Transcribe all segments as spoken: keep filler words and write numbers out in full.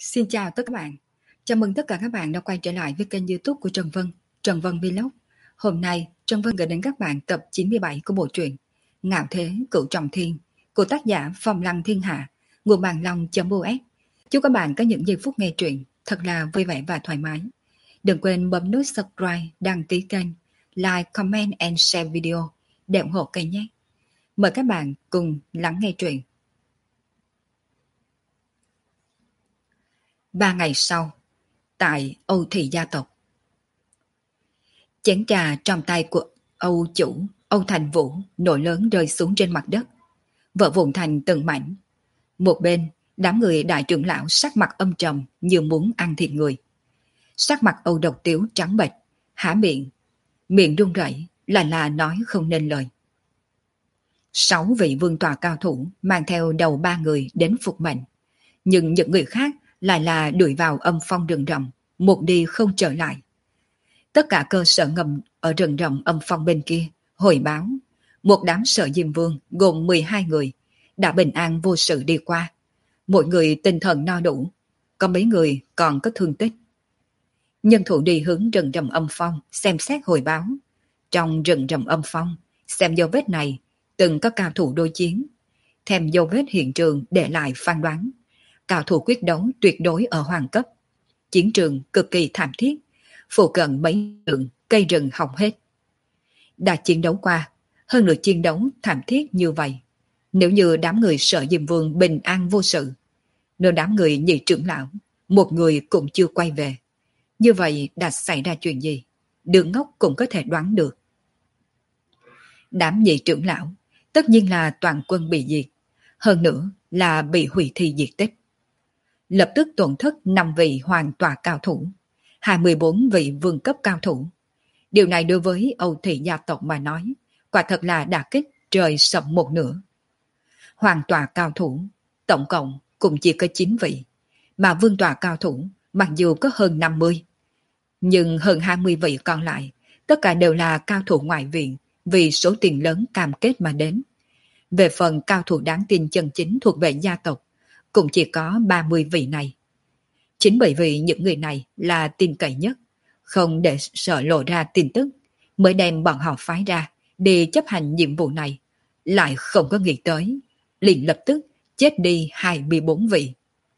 Xin chào tất cả các bạn. Chào mừng tất cả các bạn đã quay trở lại với kênh YouTube của Trần Vân, Trần Vân Vlog. Hôm nay, Trần Vân gửi đến các bạn tập chín mươi bảy của bộ truyện Ngạo Thế Cửu Trọng Thiên của tác giả Phong Lăng Thiên Hạ, nguồn bàn long.us. Chúc các bạn có những giây phút nghe truyện thật là vui vẻ và thoải mái. Đừng quên bấm nút subscribe, đăng ký kênh, like, comment and share video để ủng hộ kênh nhé. Mời các bạn cùng lắng nghe truyện. Ba ngày sau, tại Âu Thị gia tộc. Chén trà trong tay của Âu chủ, Âu Thành Vũ nổi lớn rơi xuống trên mặt đất, vỡ vụn thành từng mảnh. Một bên, đám người đại trưởng lão sắc mặt âm trầm như muốn ăn thịt người. Sắc mặt Âu Độc Tiếu trắng bệch, há miệng, miệng run rẩy, là là nói không nên lời. Sáu vị vương tọa cao thủ mang theo đầu ba người đến phục mệnh, nhưng những người khác lại là đuổi vào âm phong rừng rậm, một đi không trở lại. Tất cả cơ sở ngầm ở rừng rậm âm phong bên kia hồi báo, một đám Sở Diêm Vương gồm mười hai người đã bình an vô sự đi qua, mỗi người tinh thần no đủ, có mấy người còn có thương tích. Nhân thủ đi hướng rừng rậm âm phong xem xét hồi báo. Trong rừng rậm âm phong, xem dấu vết này từng có cao thủ đối chiến, thêm dấu vết hiện trường để lại phán đoán cao thủ quyết đấu tuyệt đối ở hoàng cấp. Chiến trường cực kỳ thảm thiết, phụ cận mấy đường cây rừng hỏng hết. Đã chiến đấu qua, hơn nữa chiến đấu thảm thiết như vậy, nếu như đám người Sở Diêm Vương bình an vô sự, nếu đám người nhị trưởng lão một người cũng chưa quay về, như vậy đã xảy ra chuyện gì, đường ngốc cũng có thể đoán được. Đám nhị trưởng lão tất nhiên là toàn quân bị diệt, hơn nữa là bị hủy thi diệt tích. Lập tức tổn thất năm vị hoàng tọa cao thủ, hai mươi bốn vị vương cấp cao thủ. Điều này đối với Âu Thị gia tộc mà nói, quả thật là đả kích trời sập một nửa. Hoàng tọa cao thủ, tổng cộng cũng chỉ có chín vị, mà vương tọa cao thủ mặc dù có hơn năm mươi, nhưng hơn hai mươi vị còn lại, tất cả đều là cao thủ ngoại viện vì số tiền lớn cam kết mà đến. Về phần cao thủ đáng tin chân chính thuộc về gia tộc, cũng chỉ có ba mươi vị này. Chính bởi vì những người này là tin cậy nhất, không để sợ lộ ra tin tức, mới đem bọn họ phái ra để chấp hành nhiệm vụ này, lại không có nghĩ tới, liền lập tức chết đi hai mươi bốn vị.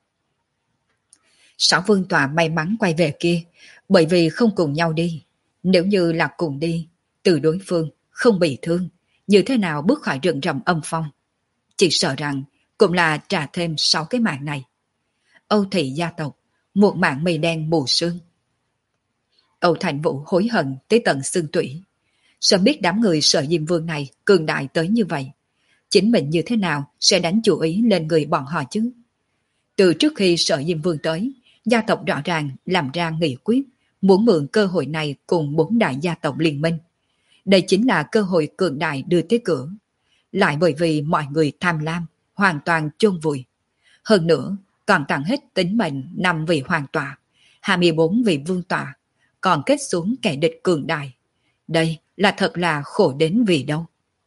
Sáu vương tọa may mắn quay về kia, bởi vì không cùng nhau đi. Nếu như là cùng đi, từ đối phương không bị thương, như thế nào bước khỏi rừng rậm âm phong? Chỉ sợ rằng cũng là trả thêm sáu cái mạng này. Âu Thị gia tộc, một mạng mây đen mù sương. Âu Thành Vũ hối hận tới tận xương tủy. Sớm biết đám người Sở Diêm Vương này cường đại tới như vậy, chính mình như thế nào sẽ đánh chủ ý lên người bọn họ chứ? Từ trước khi Sở Diêm Vương tới, gia tộc rõ ràng làm ra nghị quyết, muốn mượn cơ hội này cùng bốn đại gia tộc liên minh. Đây chính là cơ hội cường đại đưa tới cửa. Lại bởi vì mọi người tham lam, hoàn toàn chôn vùi. Hơn nữa, còn tặng hết tính mệnh năm vị hoàng tọa, hai mươi bốn vị vương tọa, còn kết xuống kẻ địch cường đại. Đây là thật là khổ đến vì đâu.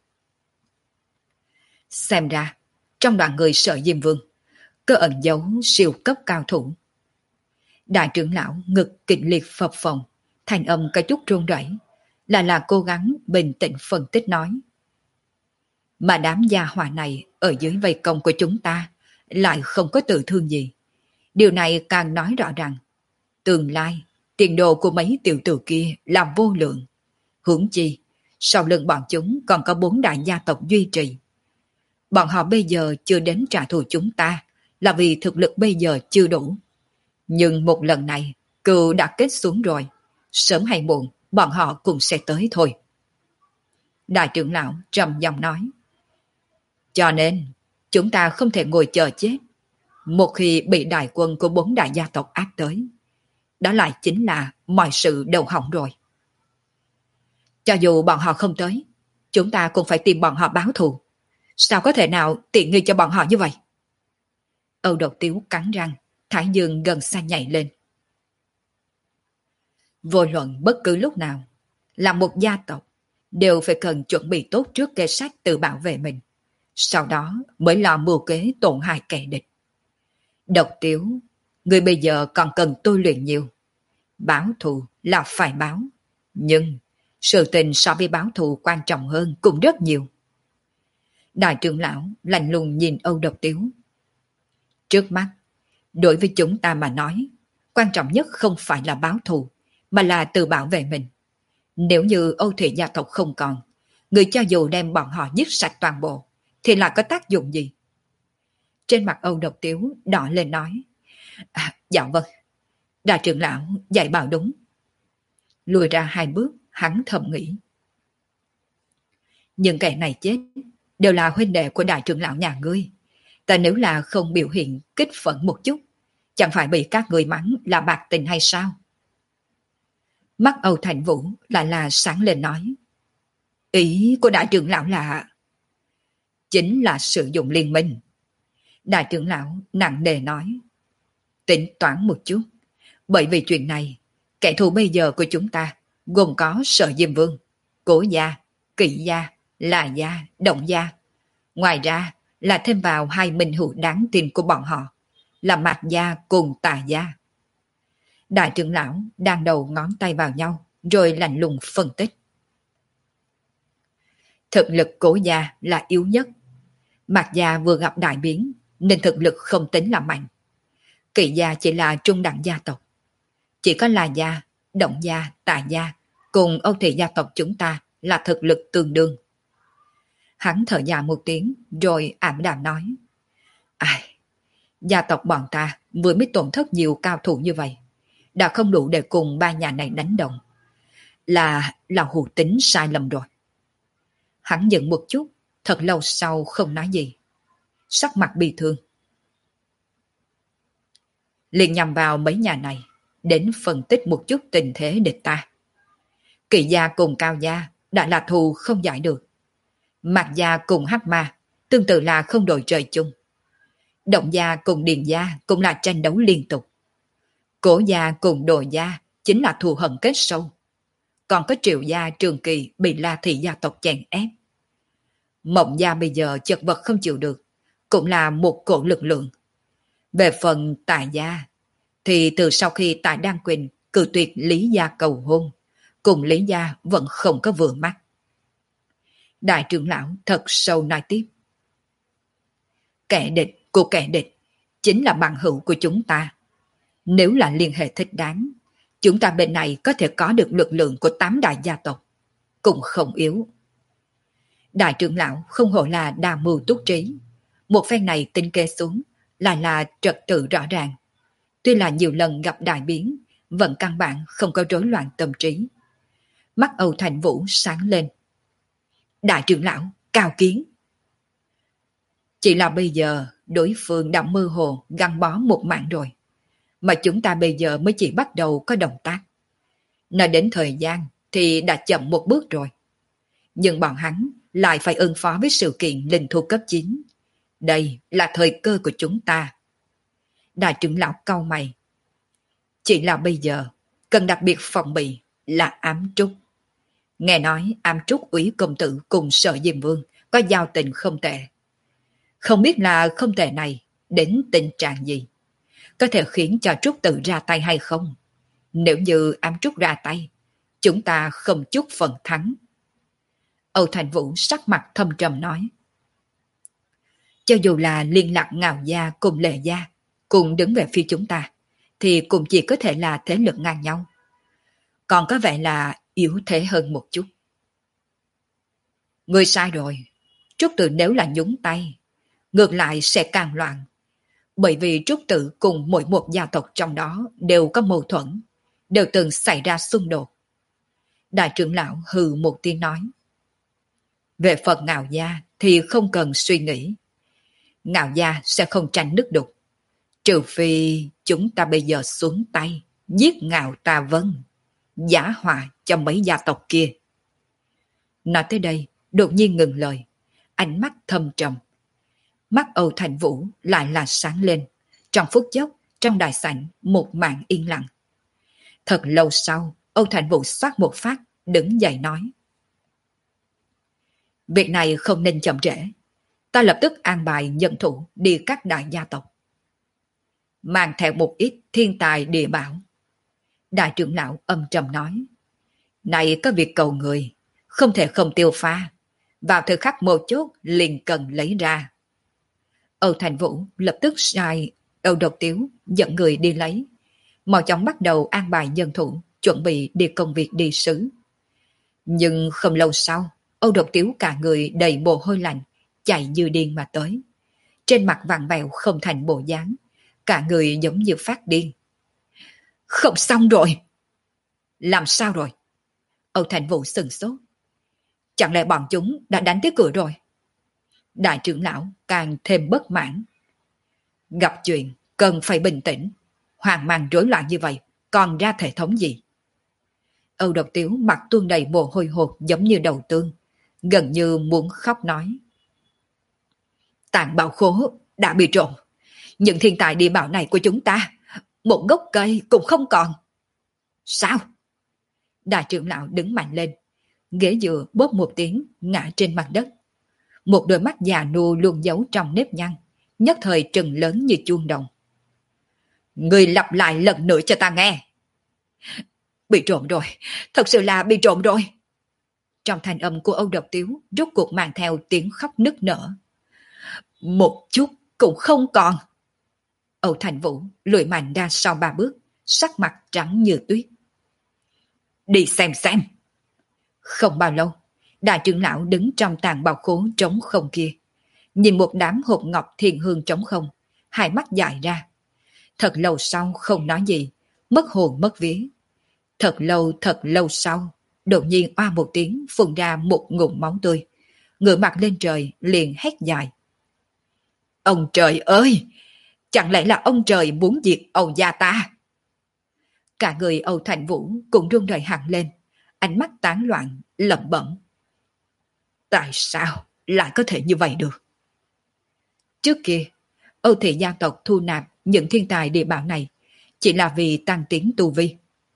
Xem ra, trong đoàn người Sở Diêm Vương, có ẩn dấu siêu cấp cao thủ. Đại trưởng lão ngực kịch liệt phập phồng, thành âm có chút run rẩy, là là cố gắng bình tĩnh phân tích nói. Mà đám gia hỏa này ở dưới vây công của chúng ta lại không có tự thương gì. Điều này càng nói rõ rằng tương lai, tiền đồ của mấy tiểu tử kia là vô lượng. Huống chi, sau lưng bọn chúng còn có bốn đại gia tộc duy trì. Bọn họ bây giờ chưa đến trả thù chúng ta là vì thực lực bây giờ chưa đủ. Nhưng một lần này, cừu đã kết xuống rồi. Sớm hay muộn, bọn họ cũng sẽ tới thôi. Đại trưởng lão trầm giọng nói. Cho nên, chúng ta không thể ngồi chờ chết. Một khi bị đại quân của bốn đại gia tộc áp tới, đó lại chính là mọi sự đều hỏng rồi. Cho dù bọn họ không tới, chúng ta cũng phải tìm bọn họ báo thù. Sao có thể nào tiện nghi cho bọn họ như vậy? Âu Độc Tiếu cắn răng, thái dương gần xa nhảy lên. Vô luận bất cứ lúc nào, là một gia tộc, đều phải cần chuẩn bị tốt trước kế sách tự bảo vệ mình. Sau đó mới lo mưu kế tổn hại kẻ địch. Độc Tiếu, Người bây giờ còn cần tôi luyện nhiều. Báo thù là phải báo. Nhưng sự tình so với báo thù quan trọng hơn cũng rất nhiều. Đại trưởng lão lạnh lùng nhìn Âu Độc Tiếu. Trước mắt, đối với chúng ta mà nói, quan trọng nhất không phải là báo thù, mà là tự bảo vệ mình. Nếu như Âu Thủy gia tộc không còn, người cho dù đem bọn họ giết sạch toàn bộ, thì lại có tác dụng gì? Trên mặt Âu Độc Tiếu đỏ lên nói. À, dạ vâng, đại trưởng lão dạy bảo đúng. Lùi ra hai bước, hắn thầm nghĩ. Những kẻ này chết đều là huynh đệ của đại trưởng lão nhà ngươi. Ta nếu là không biểu hiện kích phẫn một chút, chẳng phải bị các người mắng là bạc tình hay sao? Mắt Âu Thành Vũ lại là sáng lên nói. Ý của đại trưởng lão là... Chính là sử dụng liên minh. Đại trưởng lão nặng nề nói. Tính toán một chút. Bởi vì chuyện này, kẻ thù bây giờ của chúng ta gồm có Sở Diêm Vương, Cố Gia, Kỵ Gia, La Gia, Động Gia. Ngoài ra là thêm vào hai minh hữu đáng tin của bọn họ, là Mạc Gia cùng Tà Gia. Đại trưởng lão đang đầu ngón tay vào nhau, rồi lạnh lùng phân tích. Thực lực Cố Gia là yếu nhất. Mạc Gia vừa gặp đại biến, nên thực lực không tính là mạnh. Kỵ Gia chỉ là trung đẳng gia tộc. Chỉ có La Gia, Động Gia, Tà Gia cùng Âu Thị gia tộc chúng ta là thực lực tương đương. Hắn thở dài một tiếng rồi ảm đạm nói. Ai, gia tộc bọn ta vừa mới tổn thất nhiều cao thủ như vậy, đã không đủ để cùng ba nhà này đánh đồng. Là, là hù tính sai lầm rồi. Hắn dừng một chút, thật lâu sau không nói gì. Sắc mặt bi thương. Liền nhằm vào mấy nhà này, đến phân tích một chút tình thế địch ta. Kỵ Gia cùng Cao Gia đã là thù không giải được. Mạc Gia cùng Hắc Ma tương tự là không đội trời chung. Động Gia cùng Điền Gia cũng là tranh đấu liên tục. Cố Gia cùng Đồ Gia chính là thù hận kết sâu. Còn có Triệu Gia Trường Kỳ bị La Thị gia tộc chèn ép. Mộng Gia bây giờ chật vật không chịu được, cũng là một cổ lực lượng. Về phần Tài Gia, thì từ sau khi Tài Đan Quỳnh cự tuyệt Lý Gia cầu hôn, cùng Lý Gia vẫn không có vừa mắt. Đại trưởng lão thật sâu nói tiếp. Kẻ địch của kẻ địch chính là bằng hữu của chúng ta. Nếu là liên hệ thích đáng, chúng ta bên này có thể có được lực lượng của tám đại gia tộc, cũng không yếu. Đại trưởng lão không hổ là đa mưu túc trí. Một phen này tinh kê xuống, lại là trật tự rõ ràng. Tuy là nhiều lần gặp đại biến, vẫn căn bản không có rối loạn tâm trí. Mắt Âu Thành Vũ sáng lên. Đại trưởng lão, cao kiến. Chỉ là bây giờ đối phương đã mơ hồ gắn bó một mạng rồi. Mà chúng ta bây giờ mới chỉ bắt đầu có động tác. Nói đến thời gian thì đã chậm một bước rồi. Nhưng bọn hắn lại phải ứng phó với sự kiện linh thu cấp chín. Đây là thời cơ của chúng ta. Đại trưởng lão cau mày. Chỉ là bây giờ cần đặc biệt phòng bị là ám trúc. Nghe nói ám trúc úy công tử cùng Sở Diêm Vương có giao tình không tệ. Không biết là không tệ này đến tình trạng gì, có thể khiến cho trúc tự ra tay hay không. Nếu như ám trúc ra tay, chúng ta không chút phần thắng. Âu Thành Vũ sắc mặt thâm trầm nói. Cho dù là liên lạc Ngạo Gia cùng Lệ Gia cùng đứng về phía chúng ta, thì cũng chỉ có thể là thế lực ngang nhau. Còn có vẻ là yếu thế hơn một chút. Người sai rồi. Trúc Tự nếu là nhúng tay, ngược lại sẽ càng loạn. Bởi vì Trúc Tự cùng mỗi một gia tộc trong đó đều có mâu thuẫn, đều từng xảy ra xung đột. Đại trưởng lão hừ một tiếng nói. Về phần Ngạo Gia thì không cần suy nghĩ. Ngạo Gia sẽ không tranh nước đục. Trừ phi chúng ta bây giờ xuống tay, giết Ngạo Tà Vân, giả họa cho mấy gia tộc kia. Nói tới đây, đột nhiên ngừng lời, ánh mắt thâm trầm. Mắt Âu Thành Vũ lại là sáng lên. Trong phút chốc, trong đại sảnh một màn yên lặng. Thật lâu sau, Âu Thành Vũ xoát một phát, đứng dậy nói. Việc này không nên chậm trễ. Ta lập tức an bài nhận thủ đi các đại gia tộc. mang theo một ít thiên tài địa bảo. Đại trưởng lão âm trầm nói, này có việc cầu người, không thể không tiêu pha, vào thời khắc một chốt liền cần lấy ra. Âu Thành Vũ lập tức sai Âu Độc Tiếu dẫn người đi lấy, mau chóng bắt đầu an bài nhân thủ, chuẩn bị đi công việc đi sứ. Nhưng không lâu sau, Âu Độc Tiếu cả người đầy mồ hôi lạnh, chạy như điên mà tới. Trên mặt vặn vẹo không thành bộ dáng, cả người giống như phát điên. Không xong rồi! Làm sao rồi? Âu Thành Vũ sừng sốt. Chẳng lẽ bọn chúng đã đánh tới cửa rồi? Đại trưởng lão càng thêm bất mãn. Gặp chuyện cần phải bình tĩnh, hoang mang rối loạn như vậy, còn ra thể thống gì? Âu Độc Tiếu mặt tuôn đầy mồ hôi hột giống như đầu tương, gần như muốn khóc nói. Tạng bảo khố đã bị trộm, những thiên tài địa bảo này của chúng ta, một gốc cây cũng không còn. Sao? Đại trưởng lão đứng mạnh lên, ghế dựa bóp một tiếng ngã trên mặt đất. Một đôi mắt già nua luôn giấu trong nếp nhăn, nhất thời trừng lớn như chuông đồng. Người lặp lại lần nữa cho ta nghe. Bị trộm rồi, thật sự là bị trộm rồi. Trong thanh âm của Âu Độc Tiếu rốt cuộc mang theo tiếng khóc nức nở. Một chút cũng không còn. Âu Thành Vũ lùi mạnh ra sau ba bước, sắc mặt trắng như tuyết. Đi xem xem. Không bao lâu, đại trưởng lão đứng trong tàng bảo khố trống không kia, nhìn một đám hộp ngọc thiền hương trống không, hai mắt dại ra. Thật lâu sau không nói gì, mất hồn mất vía. Thật lâu thật lâu sau, đột nhiên oa một tiếng phun ra một ngụm máu tươi, ngửa mặt lên trời liền hét dài. Ông trời ơi! Chẳng lẽ là ông trời muốn diệt Âu gia ta? Cả người Âu Thành Vũ cũng run rẩy hẳn lên, ánh mắt tán loạn, lẩm bẩm. Tại sao lại có thể như vậy được? Trước kia, Âu thị gia tộc thu nạp những thiên tài địa bảo này chỉ là vì tăng tiến tu vi.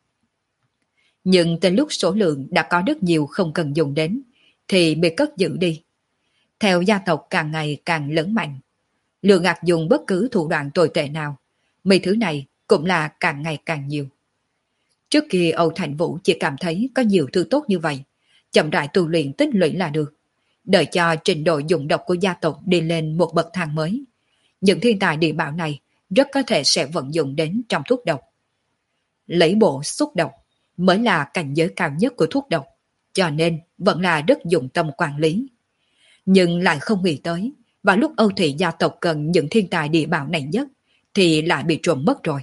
Nhưng tới lúc số lượng đã có rất nhiều không cần dùng đến, thì bị cất giữ đi. Theo gia tộc càng ngày càng lớn mạnh, lừa gạt dùng bất cứ thủ đoạn tồi tệ nào, mấy thứ này cũng là càng ngày càng nhiều. Trước kia Âu Thành Vũ chỉ cảm thấy có nhiều thứ tốt như vậy, chậm rãi tu luyện tích lũy là được, đợi cho trình độ dụng độc của gia tộc đi lên một bậc thang mới. Những thiên tài địa bảo này rất có thể sẽ vận dụng đến trong thuốc độc. Lấy bộ xúc độc mới là cảnh giới cao nhất của thuốc độc, cho nên vẫn là rất dụng tâm quản lý. Nhưng lại không nghĩ tới, vào lúc Âu thị gia tộc cần những thiên tài địa bảo này nhất, thì lại bị trộm mất rồi.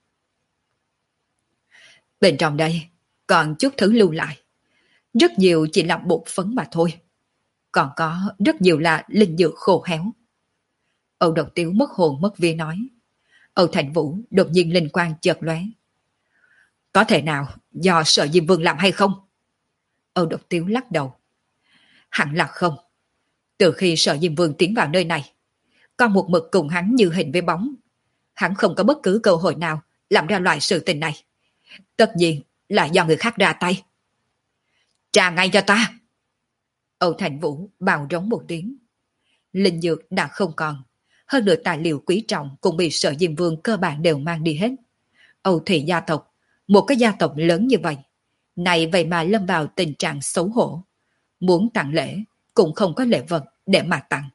Bên trong đây còn chút thứ lưu lại, rất nhiều chỉ là bột phấn mà thôi, còn có rất nhiều là linh dược khô héo. Âu Độc Tiếu mất hồn mất vía nói. Âu Thành Vũ đột nhiên linh quang chợt lóe. Có thể nào do Sở Diêm Vương làm hay không? Âu Độc Tiếu lắc đầu. Hẳn là không. Từ khi Sở Diêm Vương tiến vào nơi này, con một mực cùng hắn như hình với bóng. Hắn không có bất cứ cơ hội nào làm ra loại sự tình này. Tất nhiên là do người khác ra tay. Trả ngay cho ta! Âu Thành Vũ bào rống một tiếng. Linh dược đã không còn, hơn nữa tài liệu quý trọng cũng bị Sở Diêm Vương cơ bản đều mang đi hết. Âu thị gia tộc, một cái gia tộc lớn như vậy, này vậy mà lâm vào tình trạng xấu hổ. Muốn tặng lễ cũng không có lễ vật để mà tặng.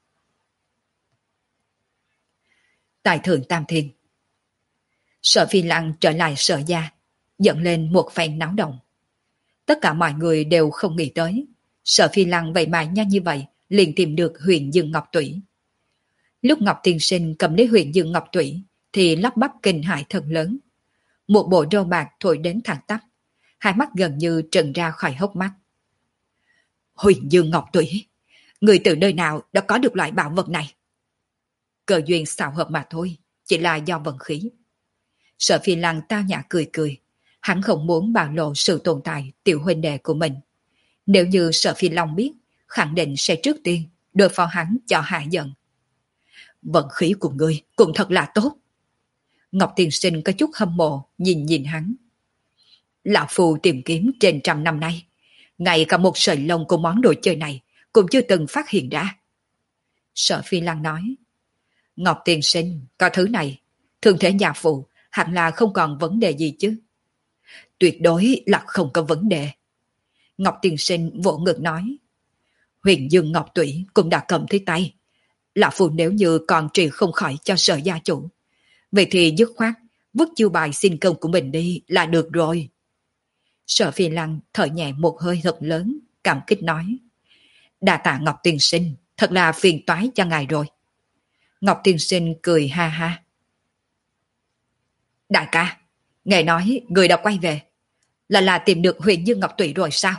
Tại Thượng Tam Thiên, Sở Phi Lăng trở lại Sở gia, dẫn lên một phen náo động. Tất cả mọi người đều không nghĩ tới, Sở Phi Lăng vậy mà nhanh như vậy liền tìm được Huyền Dương Ngọc Tủy. Lúc Ngọc Tiên Sinh cầm lấy Huyền Dương Ngọc Tủy thì lắp bắp kinh hãi thật lớn. Một bộ râu bạc thổi đến thẳng tắp, hai mắt gần như trần ra khỏi hốc mắt. Huyền Dương Ngọc Tủy, người từ nơi nào đã có được loại bảo vật này? Cơ duyên xảo hợp mà thôi, chỉ là do vận khí. Sở Phi Lăng tao nhã cười cười, hắn không muốn bạo lộ sự tồn tại tiểu huynh đệ của mình. Nếu như Sở Phi Long biết, khẳng định sẽ trước tiên đối phó hắn cho hạ giận. Vận khí của ngươi cũng thật là tốt. Ngọc Tiên Sinh có chút hâm mộ nhìn nhìn hắn. Lão Phu tìm kiếm trên trăm năm nay, ngay cả một sợi lông của món đồ chơi này cũng chưa từng phát hiện ra. Sở Phi Lăng nói, Ngọc Tiên Sinh có thứ này, Thường thể nhà phụ hẳn là không còn vấn đề gì chứ. Tuyệt đối là không có vấn đề. Ngọc tiên sinh vỗ ngực nói. Huyền Dương Ngọc Tủy cũng đã cầm thấy tay. Lão Phu nếu như còn trị không khỏi cho Sở gia chủ, vậy thì dứt khoát vứt chiêu bài xin công của mình đi là được rồi. Sở Phi Lăng thở nhẹ một hơi thật lớn, cảm kích nói. Đa tạ Ngọc tiên sinh, thật là phiền toái cho ngài rồi. Ngọc tiên sinh cười ha ha. Đại ca, nghe nói người đã quay về, là là tìm được Huyền Dương Ngọc Tủy rồi sao?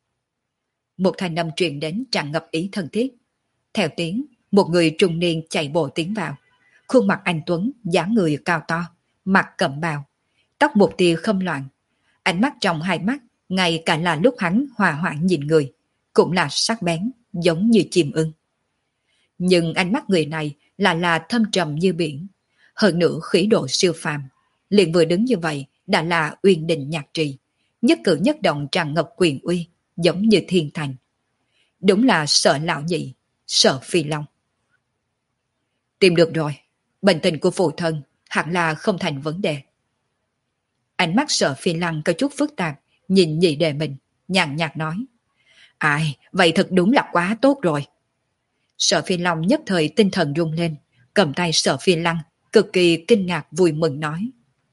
Một thanh âm truyền đến tràn ngập ý thân thiết. Theo tiếng, một người trung niên chạy bộ tiến vào. Khuôn mặt anh tuấn, dáng người cao to, mặt cẩm bào, tóc một tia khâm loạn, ánh mắt trong hai mắt, ngay cả là lúc hắn hòa hoãn nhìn người, cũng là sắc bén, giống như chim ưng. Nhưng ánh mắt người này là là thâm trầm như biển, hơn nữa khí độ siêu phàm, liền vừa đứng như vậy đã là uyên đình nhạc trì, nhất cử nhất động tràn ngập quyền uy, giống như thiên thành. Đúng là Sở lão nhị, Sở Phi Long. Tìm được rồi, bệnh tình của phụ thân hẳn là không thành vấn đề. Ánh mắt Sở Phi Lăng có chút phức tạp, nhìn nhị đệ mình, nhàn nhạt nói. Ai, vậy thật đúng là quá tốt rồi. Sở Phi Long nhất thời tinh thần rung lên, cầm tay Sở Phi Lăng, cực kỳ kinh ngạc vui mừng nói.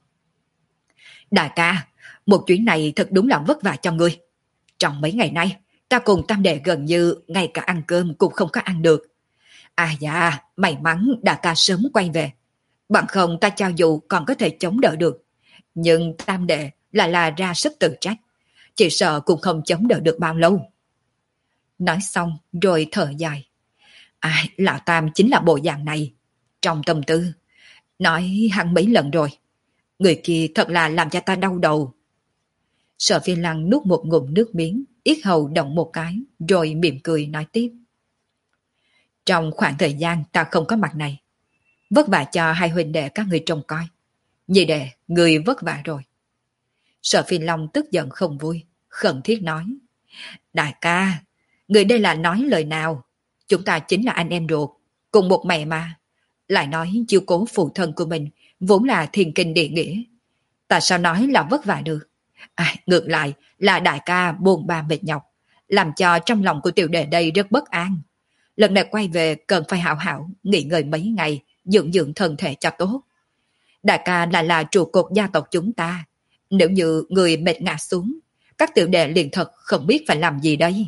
Đại ca, một chuyến này thật đúng là vất vả cho ngươi. Trong mấy ngày nay, ta cùng tam đệ gần như ngay cả ăn cơm cũng không có ăn được. À dạ, may mắn đại ca sớm quay về. Bằng không ta cho dù còn có thể chống đỡ được. Nhưng tam đệ là là ra sức tự trách. Chỉ sợ cũng không chống đỡ được bao lâu. Nói xong rồi thở dài. Ai, lão tam chính là bộ dạng này. Trong tâm tư, nói hẳn mấy lần rồi. Người kia thật là làm cho ta đau đầu. Sở Phi Lăng nuốt một ngụm nước miếng, yết hầu động một cái, rồi mỉm cười nói tiếp. Trong khoảng thời gian ta không có mặt này, vất vả cho hai huynh đệ các người trông coi. Nhị đệ, người vất vả rồi. Sở Phi Long tức giận không vui, khẩn thiết nói. Đại ca, người đây là nói lời nào? Chúng ta chính là anh em ruột, cùng một mẹ mà. Lại nói chiêu cố phụ thân của mình vốn là thiên kinh địa nghĩa. Ta sao nói là vất vả được? À, ngược lại là đại ca buồn ba mệt nhọc, làm cho trong lòng của tiểu đệ đây rất bất an. Lần này quay về cần phải hảo hảo nghỉ ngơi mấy ngày, dưỡng dưỡng thân thể cho tốt. Đại ca là là trụ cột gia tộc chúng ta. Nếu như người mệt ngã xuống, các tiểu đệ liền thật không biết phải làm gì đây.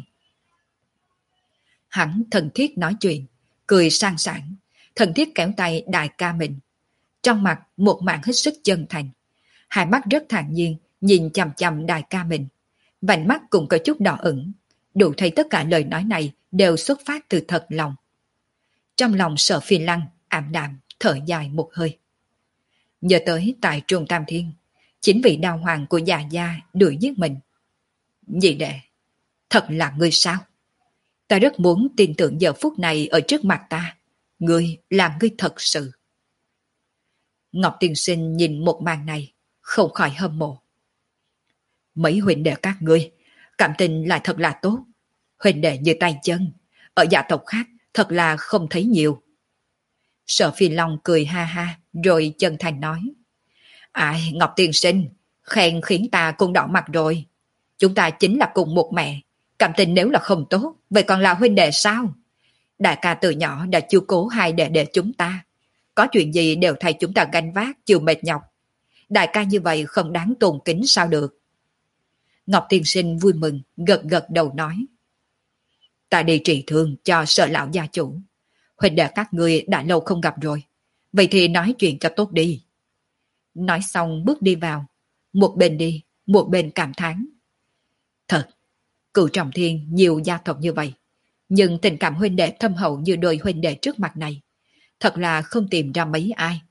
Hắn thân thiết nói chuyện, cười sang sảng, thân thiết kéo tay đại ca mình. Trong mặt một màn hết sức chân thành. Hai mắt rất thản nhiên, nhìn chằm chằm đại ca mình. Vành mắt cũng có chút đỏ ửng. Đủ thấy tất cả lời nói này đều xuất phát từ thật lòng. Trong lòng Sở Phi Lăng ảm đạm thở dài một hơi. Nhớ tới tại Trung Tam Thiên, chính vị đào hoàng của già gia đuổi giết mình. Nhị đệ, thật là ngươi sao? Ta rất muốn tin tưởng giờ phút này ở trước mặt ta. Ngươi là ngươi thật sự. Ngọc Tiên Sinh nhìn một màn này, không khỏi hâm mộ. Mấy huynh đệ các ngươi, cảm tình lại thật là tốt. Huynh đệ như tay chân, ở gia tộc khác thật là không thấy nhiều. Sở Phi Long cười ha ha, rồi chân thành nói. Ai, Ngọc Tiên Sinh, khen khiến ta cũng đỏ mặt rồi. Chúng ta chính là cùng một mẹ, cảm tình nếu là không tốt, vậy còn là huynh đệ sao? Đại ca từ nhỏ đã chiếu cố hai đệ đệ chúng ta. Có chuyện gì đều thay chúng ta gánh vác, chịu mệt nhọc. Đại ca như vậy không đáng tôn kính sao được. Ngọc Tiên Sinh vui mừng, gật gật đầu nói. Ta đi trị thương cho Sở lão gia chủ. Huynh đệ các ngươi đã lâu không gặp rồi. Vậy thì nói chuyện cho tốt đi. Nói xong bước đi vào. Một bên đi, một bên cảm thán. Thật, Cửu Trọng Thiên nhiều gia tộc như vậy. Nhưng tình cảm huynh đệ thâm hậu như đôi huynh đệ trước mặt này. Thật là không tìm ra mấy ai.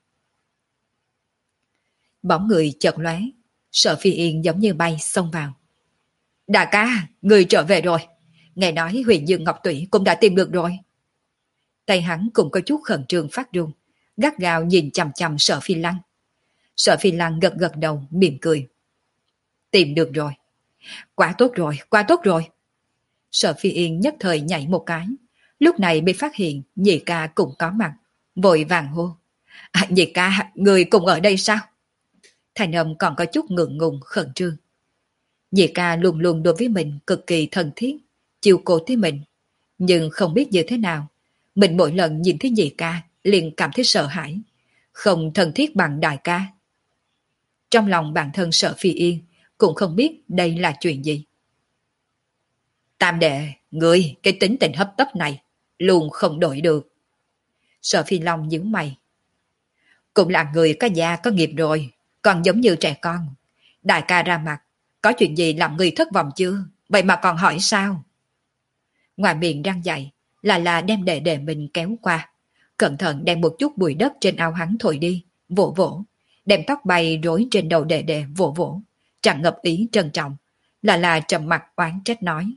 Bóng người chợt lóe, Sở Phi Yên giống như bay xông vào. Đại ca, người trở về rồi. Nghe nói Huyền Dương Ngọc Tủy cũng đã tìm được rồi. Tay hắn cũng có chút khẩn trương phát run, gắt gao nhìn chằm chằm Sở Phi Lăng. Sở Phi Lăng gật gật đầu, mỉm cười. Tìm được rồi. Quá tốt rồi, quá tốt rồi. Sở Phi Yên nhất thời nhảy một cái. Lúc này bị phát hiện nhị ca cũng có mặt, vội vàng hô. À, nhị ca, người cùng ở đây sao? Thành âm còn có chút ngượng ngùng khẩn trương. Nhị ca luôn luôn đối với mình cực kỳ thân thiết, chiều cố tới mình. Nhưng không biết như thế nào, mình mỗi lần nhìn thấy nhị ca liền cảm thấy sợ hãi, không thân thiết bằng đại ca. Trong lòng bản thân sợ Phi Yên, cũng không biết đây là chuyện gì. Tam đệ, ngươi cái tính tình hấp tấp này, luôn không đổi được. Sợ Phi Long nhíu mày. Cũng là người có gia có nghiệp rồi, còn giống như trẻ con. Đại ca ra mặt, có chuyện gì làm người thất vọng chưa? Vậy mà còn hỏi sao? Ngoài miệng răng dày, là là đem đệ đệ mình kéo qua. Cẩn thận đem một chút bụi đất trên áo hắn thổi đi, vỗ vỗ. Đem tóc bay rối trên đầu đệ đệ vỗ vỗ. Tràn ngập ý trân trọng. Là là trầm mặt oán trách nói.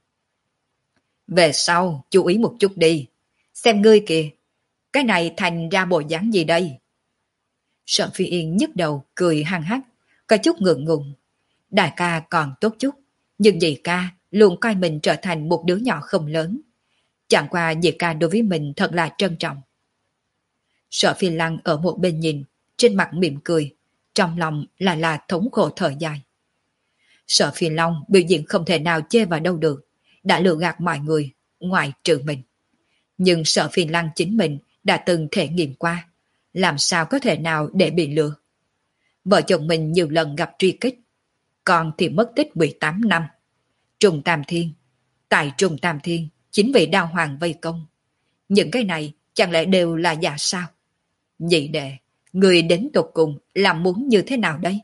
Về sau, chú ý một chút đi. Xem ngươi kìa, cái này thành ra bộ dáng gì đây? Sợ Phi Yên nhức đầu, cười hăng hắc, có chút ngượng ngùng. Đại ca còn tốt chút, nhưng dì ca luôn coi mình trở thành một đứa nhỏ không lớn. Chẳng qua dì ca đối với mình thật là trân trọng. Sợ Phi Lăng ở một bên nhìn, trên mặt mỉm cười, trong lòng là là thống khổ thở dài. Sợ Phi Long biểu diễn không thể nào chê vào đâu được, đã lừa gạt mọi người, ngoài trừ mình. Nhưng Sợ Phi Lăng chính mình đã từng thể nghiệm qua, làm sao có thể nào để bị lừa. Vợ chồng mình nhiều lần gặp truy kích, còn thì mất tích mười tám năm. Trùng Tam Thiên, tại Trùng Tam Thiên, chính vì đao hoàng vây công. Những cái này chẳng lẽ đều là giả sao? Nhị đệ, người đến tột cùng làm muốn như thế nào đây?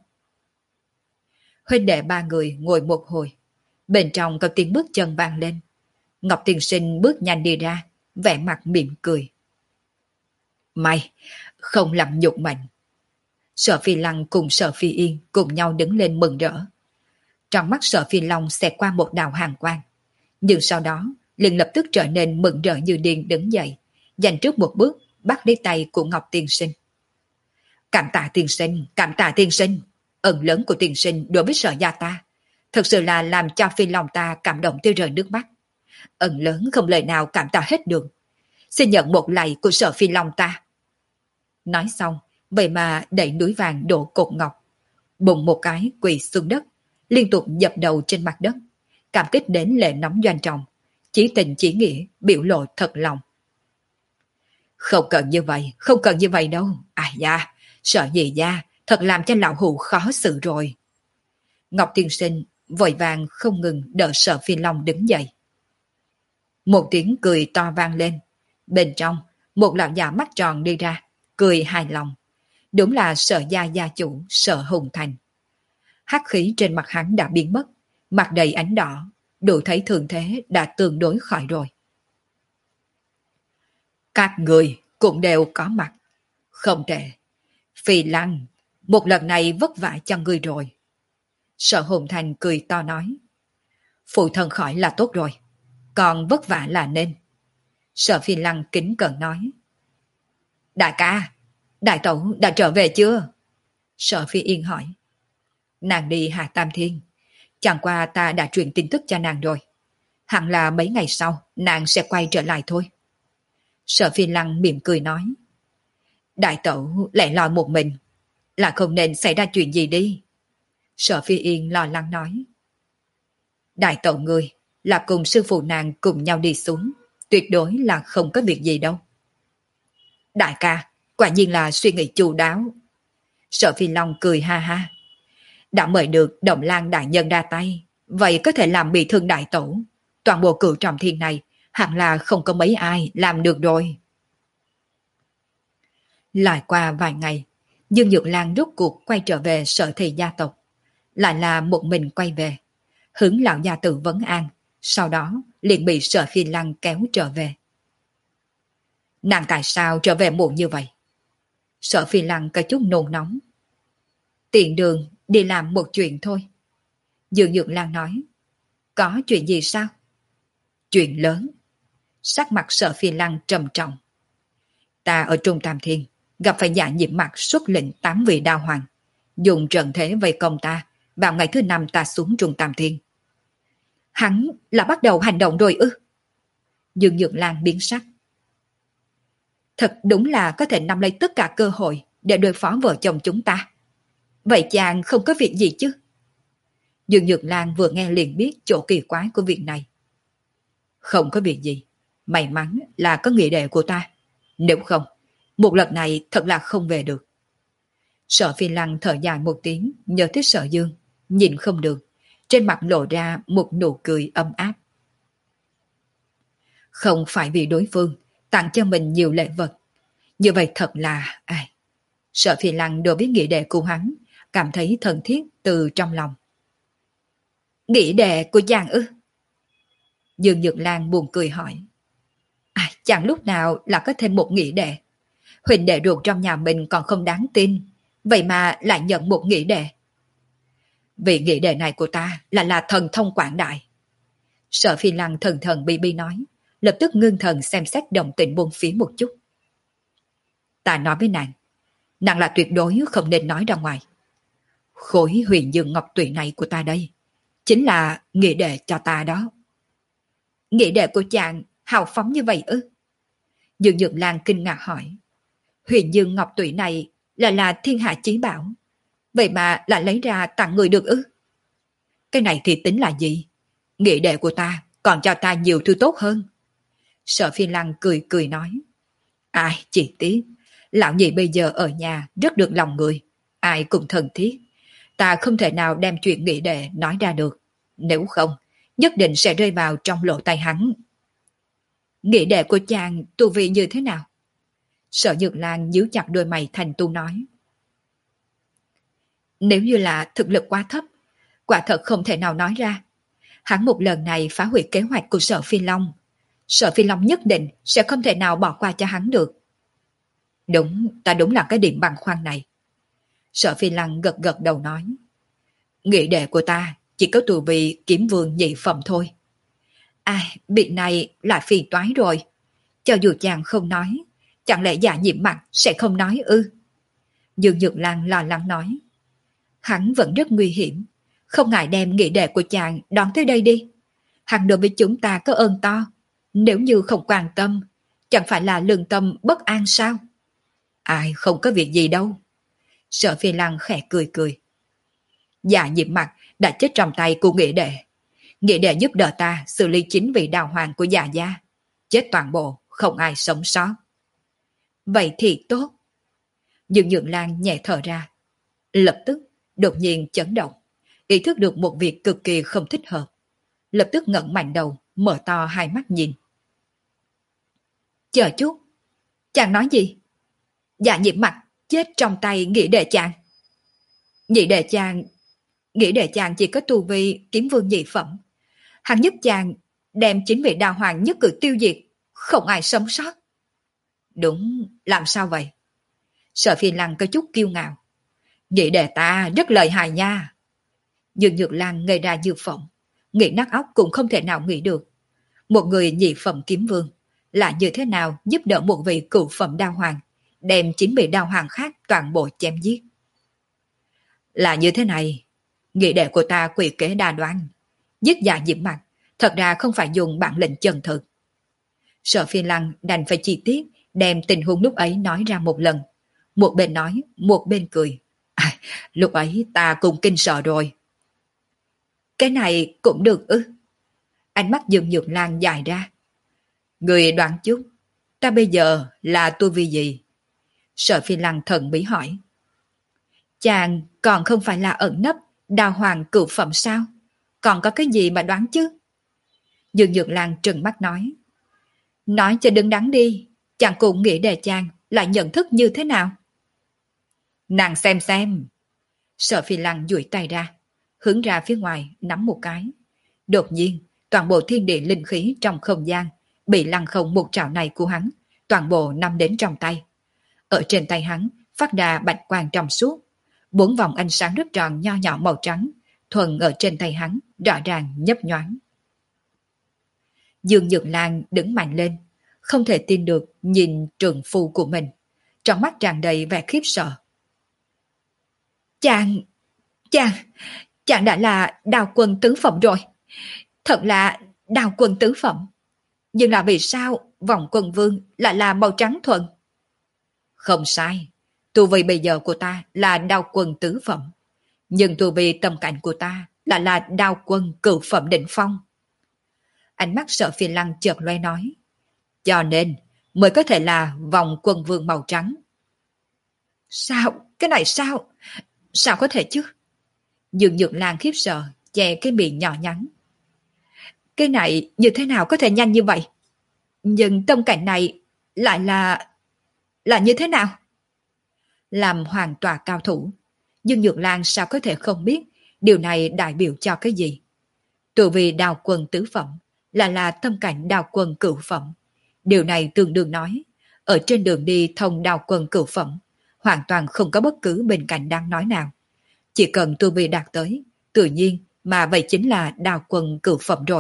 Huynh đệ ba người ngồi một hồi, bên trong có tiếng bước chân vang lên. Ngọc Tiên Sinh bước nhanh đi ra, vẻ mặt mỉm cười. May, không làm nhục mình. Sở Phi Lăng cùng Sở Phi Yên cùng nhau đứng lên mừng rỡ. Trong mắt Sở Phi Long xẹt qua một đạo hàn quang, nhưng sau đó liền lập tức trở nên mừng rỡ như điên đứng dậy, dành trước một bước bắt lấy tay của Ngọc Tiên Sinh. Cảm tạ tiên sinh, cảm tạ tiên sinh. Ân lớn của tiên sinh đối với Sở gia ta, thật sự là làm cho Phi Long ta cảm động tới rơi nước mắt. Ân lớn không lời nào cảm tạ hết được. Xin nhận một lạy của Sở Phi Long ta. Nói xong, vậy mà đẩy núi vàng đổ cột ngọc, bùng một cái quỳ xuống đất, liên tục dập đầu trên mặt đất, cảm kích đến lệ nóng doanh trọng, chỉ tình chỉ nghĩa, biểu lộ thật lòng. Không cần như vậy, không cần như vậy đâu. À da, sợ gì da, thật làm cho lão hù khó xử rồi. Ngọc Tiên Sinh vội vàng không ngừng đỡ Sở Phi Long đứng dậy. Một tiếng cười to vang lên, bên trong một lão già mắt tròn đi ra, cười hài lòng. Đúng là Sở gia gia chủ Sở Hùng Thành. Hắc khí trên mặt hắn đã biến mất, mặt đầy ánh đỏ, đủ thấy thường thế đã tương đối khỏi rồi. Các người cũng đều có mặt. Không tệ. Phi Lăng, một lần này vất vả cho ngươi rồi. Sở Hùng Thành cười to nói. Phụ thân khỏi là tốt rồi, còn vất vả là nên. Sở Phi Lăng kính cẩn nói. Đại ca, đại tẩu đã trở về chưa? Sở Phi Yên hỏi. Nàng đi Hà Tam Thiên, chẳng qua ta đã truyền tin tức cho nàng rồi. Hẳn là mấy ngày sau nàng sẽ quay trở lại thôi. Sở Phi Lăng mỉm cười nói. Đại tẩu lại lo một mình, là không nên xảy ra chuyện gì đi. Sở Phi Yên lo lắng nói. Đại tẩu ngươi là cùng sư phụ nàng cùng nhau đi xuống, tuyệt đối là không có việc gì đâu. Đại ca, quả nhiên là suy nghĩ chu đáo. Sở Phi Long cười ha ha. Đã mời được Đồng Lan đại nhân ra tay, vậy có thể làm bị thương đại tổ. Toàn bộ cửu trọng thiên này hẳn là không có mấy ai làm được rồi. Lại qua vài ngày, Dương Nhược Lan rốt cuộc quay trở về Sở Thị gia tộc. Lại là một mình quay về, hướng lão gia tử vấn an, sau đó liền bị Sở Phi Lăng kéo trở về. Nàng tại sao trở về muộn như vậy? Sở Phi Lăng có chút nôn nóng. Tiện đường đi làm một chuyện thôi. Dương Nhược Lan nói. Có chuyện gì sao? Chuyện lớn. Sắc mặt Sở Phi Lăng trầm trọng. Ta ở Trung Tam Thiên gặp phải Dạ Nhiễm Mặt xuất lệnh tám vị đao hoàng, dùng trận thế vây công ta vào ngày thứ năm ta xuống Trung Tam Thiên. Hắn là bắt đầu hành động rồi ư? Dương Nhược Lan biến sắc. Thật đúng là có thể nắm lấy tất cả cơ hội để đối phó vợ chồng chúng ta. Vậy chàng không có việc gì chứ? Dương Nhược Lan vừa nghe liền biết chỗ kỳ quái của việc này. Không có việc gì. May mắn là có nghĩa đệ của ta. Nếu không, một lần này thật là không về được. Sở Phi Lăng thở dài một tiếng, nhớ tới Sở Dương, nhìn không được, trên mặt lộ ra một nụ cười ấm áp. Không phải vì đối phương tặng cho mình nhiều lễ vật, như vậy thật là ai. Sở Phi Lăng đối với nghĩa đệ của hắn cảm thấy thân thiết từ trong lòng. Nghĩa đệ của chàng ư? Dương Nhược Lan buồn cười hỏi. À, chẳng lúc nào là có thêm một nghĩa đệ. Huỳnh đệ ruột trong nhà mình còn không đáng tin, vậy mà lại nhận một nghĩa đệ. Vị nghĩa đệ này của ta là là thần thông quảng đại. Sở Phi Lăng thần thần bi bi nói, lập tức ngưng thần xem xét động tĩnh bốn phía một chút. Ta nói với nàng, nàng là tuyệt đối không nên nói ra ngoài. Khối huyền dương ngọc tụy này của ta đây, chính là nghĩa đệ cho ta đó. Nghĩa đệ của chàng hào phóng như vậy ư? Dương Nhược Lan kinh ngạc hỏi. Huyền dương ngọc tụy này là là thiên hạ chí bảo, vậy mà lại lấy ra tặng người được ư? Cái này thì tính là gì? Nghĩa đệ của ta còn cho ta nhiều thứ tốt hơn. Sở Phi Lăng cười cười nói. Ai chỉ tiếc, lão nhị bây giờ ở nhà rất được lòng người, ai cũng thân thiết. Ta không thể nào đem chuyện nghĩa đệ nói ra được, nếu không nhất định sẽ rơi vào trong lỗ tai hắn. Nghĩa đệ của chàng tu vị như thế nào? Sở Nhược Lan nhíu chặt đôi mày thành tu nói. Nếu như là thực lực quá thấp, quả thật không thể nào nói ra. Hắn một lần này phá hủy kế hoạch của Sở Phi Long, Sở Phi Long nhất định sẽ không thể nào bỏ qua cho hắn được. Đúng, ta đúng là cái điểm băn khoăn này. Sở Phi Lăng gật gật đầu nói. Nghĩa đệ của ta chỉ có tu vị kiếm vương nhị phẩm thôi. À, việc này là phiền toái rồi. Cho dù chàng không nói, chẳng lẽ Dạ Nhiễm Mặt sẽ không nói ư? Dương Nhược Lan lo lắng nói. Hắn vẫn rất nguy hiểm, không ngại đem nghĩa đệ của chàng đón tới đây đi. Hắn đối với chúng ta có ơn to, nếu như không quan tâm, chẳng phải là lương tâm bất an sao? Ai không có việc gì đâu. Sở Phi Lăng khẽ cười cười. Dạ Nhiễm Mặt đã chết trong tay của nghĩa đệ. Nghĩa đệ giúp đỡ ta xử lý chính vị đào hoàng của dạ gia. Chết toàn bộ, không ai sống sót. Vậy thì tốt. Dương Nhượng Lan nhẹ thở ra. Lập tức, đột nhiên chấn động. Ý thức được một việc cực kỳ không thích hợp. Lập tức ngẩng mạnh đầu, mở to hai mắt nhìn. Chờ chút. Chàng nói gì? Dạ Nhiễm Mặt chết trong tay nghĩa đệ chàng. Nghĩa đệ chàng... Nghĩa đệ chàng chỉ có tu vi kiếm vương nhị phẩm. Hắn giúp chàng đem chính vị đào hoàng nhất cử tiêu diệt, không ai sống sót. Đúng, làm sao vậy? Sở Phi Lăng có chút kiêu ngạo. Nghĩa đệ ta rất lợi hại nha. Dương Nhược Lan ngây ra như phỏng, nghĩ nát óc cũng không thể nào nghĩ được. Một người nhị phẩm kiếm vương là như thế nào giúp đỡ một vị cửu phẩm đao hoàng, đem chính vị đao hoàng khác toàn bộ chém giết. Là như thế này, nghĩa đệ của ta quỷ kế đa đoan, giết Dạ Nhiễm Mặt, thật ra không phải dùng bản lĩnh chân thực. Sở Phi Lăng đành phải chi tiết đem tình huống lúc ấy nói ra một lần. Một bên nói, một bên cười. À, lúc ấy ta cũng kinh sợ rồi. Cái này cũng được ư? Ánh mắt Dương Nhược Lan dài ra. Người đoán chút, ta bây giờ là tu vi gì? Sở Phi Lăng thần bí hỏi. Chàng còn không phải là ẩn nấp đào hoàng cửu phẩm sao? Còn có cái gì mà đoán chứ? Dương Nhược Lan trừng mắt nói. Nói cho đứng đắn đi, chàng cũng nghĩ đề chàng lại nhận thức như thế nào? Nàng xem xem. Sở Phi Lăng duỗi tay ra, hướng ra phía ngoài nắm một cái. Đột nhiên, toàn bộ thiên địa linh khí trong không gian bị lăng không một trảo này của hắn, toàn bộ nằm đến trong tay. Ở trên tay hắn phát ra bạch quang trong suốt, bốn vòng ánh sáng rất tròn nho nhỏ màu trắng, thuần ở trên tay hắn rõ ràng nhấp nhoáng. Dương Nhược Lan đứng mạnh lên, không thể tin được nhìn trượng phu của mình, trong mắt tràn đầy vẻ khiếp sợ. Chàng, chàng, chàng đã là đào quân tứ phẩm rồi. Thật là đào quân tứ phẩm. Nhưng là vì sao vòng quân vương lại là màu trắng thuần? Không sai, tu vi bây giờ của ta là đao quân tứ phẩm, nhưng tu vi tâm cảnh của ta là là đao quân cửu phẩm đỉnh phong. Ánh mắt Sở Phi Lăng chợt loe nói, cho nên mới có thể là vòng quân vương màu trắng. Sao? Cái này sao? Sao có thể chứ? Dương Nhược Lan khiếp sợ, che cái miệng nhỏ nhắn. Cái này như thế nào có thể nhanh như vậy? Nhưng tâm cảnh này lại là... là như thế nào? Làm hoàn toàn cao thủ, Dương Nhược Lan sao có thể không biết điều này đại biểu cho cái gì? Từ vì đào quân tứ phẩm là là tâm cảnh đào quân cửu phẩm. Điều này tương đương nói, ở trên đường đi thông đào quân cửu phẩm, hoàn toàn không có bất cứ bên cạnh đang nói nào. Chỉ cần tu vi đạt tới, tự nhiên mà vậy chính là đào quân cửu phẩm rồi.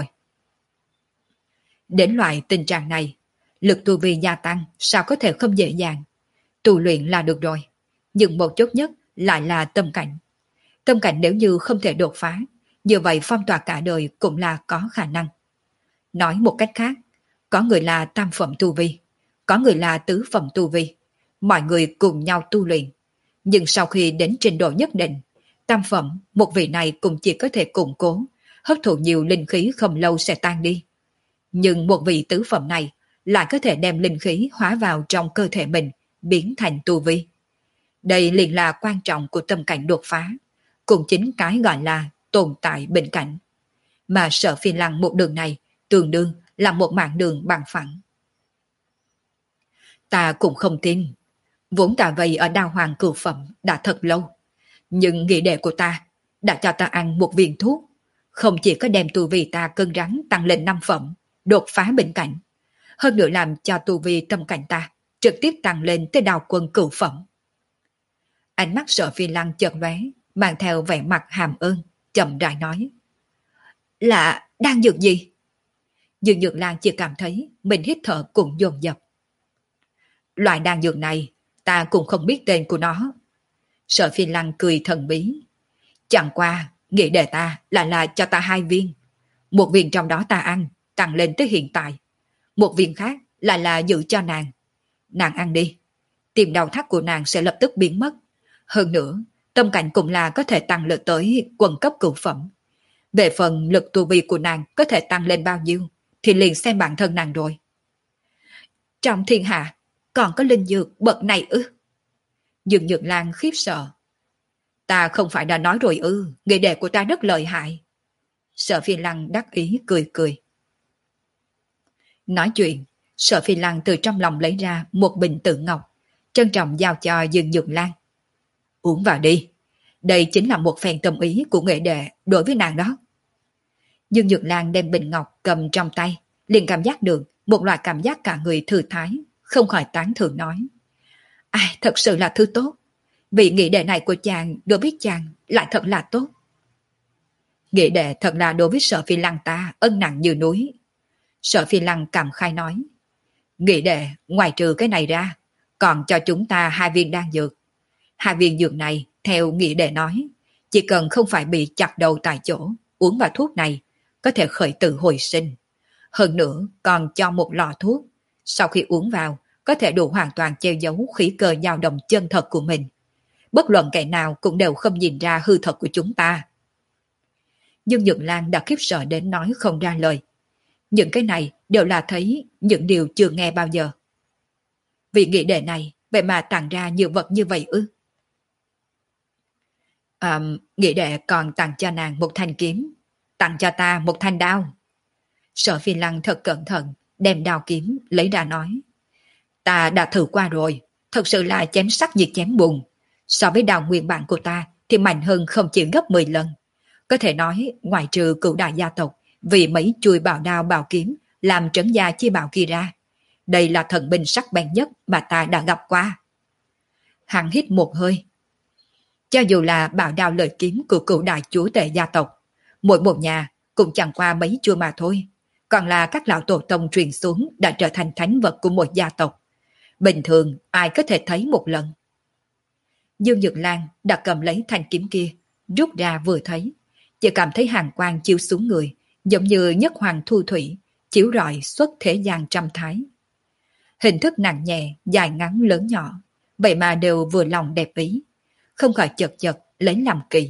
Đến loại tình trạng này, lực tu vi gia tăng sao có thể không dễ dàng. Tu luyện là được rồi, nhưng một chốt nhất lại là tâm cảnh. Tâm cảnh nếu như không thể đột phá, như vậy phong tỏa cả đời cũng là có khả năng. Nói một cách khác, có người là tam phẩm tu vi, có người là tứ phẩm tu vi, mọi người cùng nhau tu luyện. Nhưng sau khi đến trình độ nhất định, tam phẩm, một vị này cũng chỉ có thể củng cố, hấp thụ nhiều linh khí không lâu sẽ tan đi. Nhưng một vị tứ phẩm này lại có thể đem linh khí hóa vào trong cơ thể mình, biến thành tu vi. Đây liền là quan trọng của tâm cảnh đột phá, cũng chính cái gọi là tồn tại bình cảnh. Mà Sở Phi Lăng một đường này tương đương là một mạng đường bằng phẳng. Ta cũng không tin, vốn ta vây ở đao hoàng cửu phẩm đã thật lâu, nhưng nghị đệ của ta đã cho ta ăn một viên thuốc, không chỉ có đem tu vi ta cân rắn tăng lên năm phẩm, đột phá bình cảnh, hơn nữa làm cho tu vi tâm cảnh ta trực tiếp tăng lên tới đao quân cửu phẩm. Ánh mắt Sở Phi Lăng chợt lóe, mang theo vẻ mặt hàm ơn, chậm rãi nói. Là đang dược gì? Dương Nhược Lan chỉ cảm thấy mình hít thở cũng dồn dập. Loại đan dược này ta cũng không biết tên của nó. Sở Phi Lăng cười thần bí. Chẳng qua nghĩ đề ta là là cho ta hai viên. Một viên trong đó ta ăn, tăng lên tới hiện tại. Một viên khác là là giữ cho nàng. Nàng ăn đi, tim đau thắt của nàng sẽ lập tức biến mất. Hơn nữa, tâm cảnh cũng là có thể tăng lên tới quần cấp cửu phẩm. Về phần lực tu vi của nàng có thể tăng lên bao nhiêu thì liền xem bản thân nàng rồi. Trong thiên hạ còn có linh dược bậc này ư? Dương Nhược Lan khiếp sợ. Ta không phải đã nói rồi ư, nghị đề của ta rất lợi hại. Sở Phi Lăng đắc ý cười cười. Nói chuyện, Sở Phi Lăng từ trong lòng lấy ra một bình tự ngọc, trân trọng giao cho Dương Nhược Lan. Uống vào đi, đây chính là một phen tâm ý của nghệ đệ đối với nàng đó. Dương Nhược Lan đem bình ngọc cầm trong tay, liền cảm giác được một loại cảm giác cả người thư thái, không khỏi tán thưởng nói. Ai, thật sự là thứ tốt. Vị nghị đệ này của chàng đối với chàng lại thật là tốt. Nghị đệ thật là đối với Sở Phi Lăng ta ân nặng như núi. Sở Phi Lăng cảm khai nói. Nghị đệ ngoài trừ cái này ra, còn cho chúng ta hai viên đan dược. Hai viên dược này, theo nghị đệ nói, chỉ cần không phải bị chặt đầu tại chỗ, uống vào thuốc này, có thể khởi tử hồi sinh. Hơn nữa, còn cho một lọ thuốc. Sau khi uống vào, có thể đủ hoàn toàn che giấu khí cơ dao động chân thật của mình. Bất luận kẻ nào cũng đều không nhìn ra hư thật của chúng ta. Dương Nhược Lan đã khiếp sợ đến nói không ra lời. Những cái này đều là thấy những điều chưa nghe bao giờ. Vì nghị đệ này, vậy mà tặng ra nhiều vật như vậy ư? À, nghị đệ còn tặng cho nàng một thanh kiếm, tặng cho ta một thanh đao. Sở Phi Lăng thật cẩn thận, đem đao kiếm lấy ra nói. Ta đã thử qua rồi, thật sự là chém sắt như chém bùn. So với đao nguyên bản của ta thì mạnh hơn không chỉ gấp mười lần. Có thể nói, ngoại trừ cửu đại gia tộc, vì mấy chui bảo đao bảo kiếm làm trấn gia chi bảo kia ra. Đây là thần binh sắc bén nhất mà ta đã gặp qua. Hắn hít một hơi. Cho dù là bảo đao lợi kiếm của cửu đại chúa tể gia tộc, mỗi một nhà cũng chẳng qua mấy chua mà thôi. Còn là các lão tổ tông truyền xuống đã trở thành thánh vật của một gia tộc. Bình thường ai có thể thấy một lần. Dương Nhược Lan đã cầm lấy thanh kiếm kia, rút ra vừa thấy, chỉ cảm thấy hàn quang chiếu xuống người, giống như nhất hoàng thu thủy, chiếu rọi xuất thế gian trăm thái. Hình thức nặng nhẹ, dài ngắn lớn nhỏ, vậy mà đều vừa lòng đẹp ý, không khỏi chật chật lấy làm kỳ.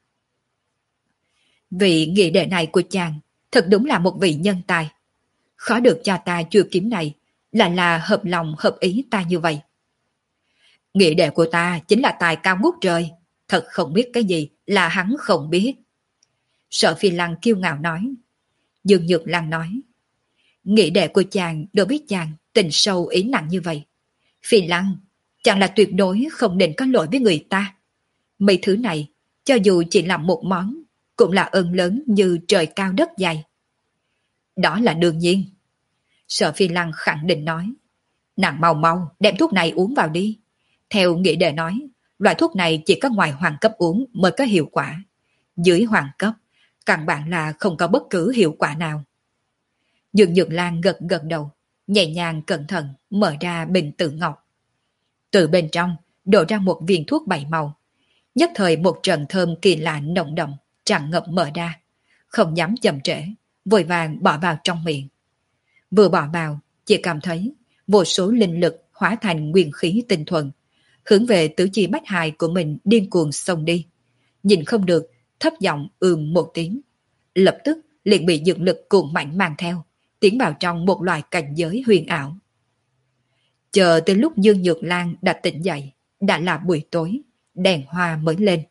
Vị nghị đệ này của chàng thật đúng là một vị nhân tài. Khó được cho ta chưa kiếm này, là là hợp lòng hợp ý ta như vậy. Nghị đệ của ta chính là tài cao ngút trời, thật không biết cái gì là hắn không biết. Sở Phi Lăng kiêu ngạo nói. Dương Nhược Lăng nói, nghị đệ của chàng đâu biết chàng tình sâu ý nặng như vậy. Phi Lăng, chàng là tuyệt đối không nên có lỗi với người ta. Mấy thứ này, cho dù chỉ làm một món, cũng là ơn lớn như trời cao đất dày. Đó là đương nhiên. Sở Phi Lăng khẳng định nói, nàng mau mau đem thuốc này uống vào đi. Theo nghị đệ nói, loại thuốc này chỉ có ngoài hoàng cấp uống mới có hiệu quả. Dưới hoàng cấp, căn bản là không có bất cứ hiệu quả nào. Dương Nhược Lan gật gật đầu, nhẹ nhàng cẩn thận mở ra bình tự ngọc. Từ bên trong đổ ra một viên thuốc bảy màu. Nhất thời một trận thơm kỳ lạ nồng đậm tràn ngập mở ra, không dám chậm trễ, vội vàng bỏ vào trong miệng. Vừa bỏ vào, chỉ cảm thấy vô số linh lực hóa thành nguyên khí tinh thuần, hướng về tứ chi bách hài của mình điên cuồng xông đi. Nhìn không được, thấp giọng ừm một tiếng, lập tức liền bị dược lực cuồng mạnh mang theo, tiến vào trong một loại cảnh giới huyền ảo. Chờ tới lúc Dương Nhược Lan đã tỉnh dậy, đã là buổi tối, đèn hoa mới lên.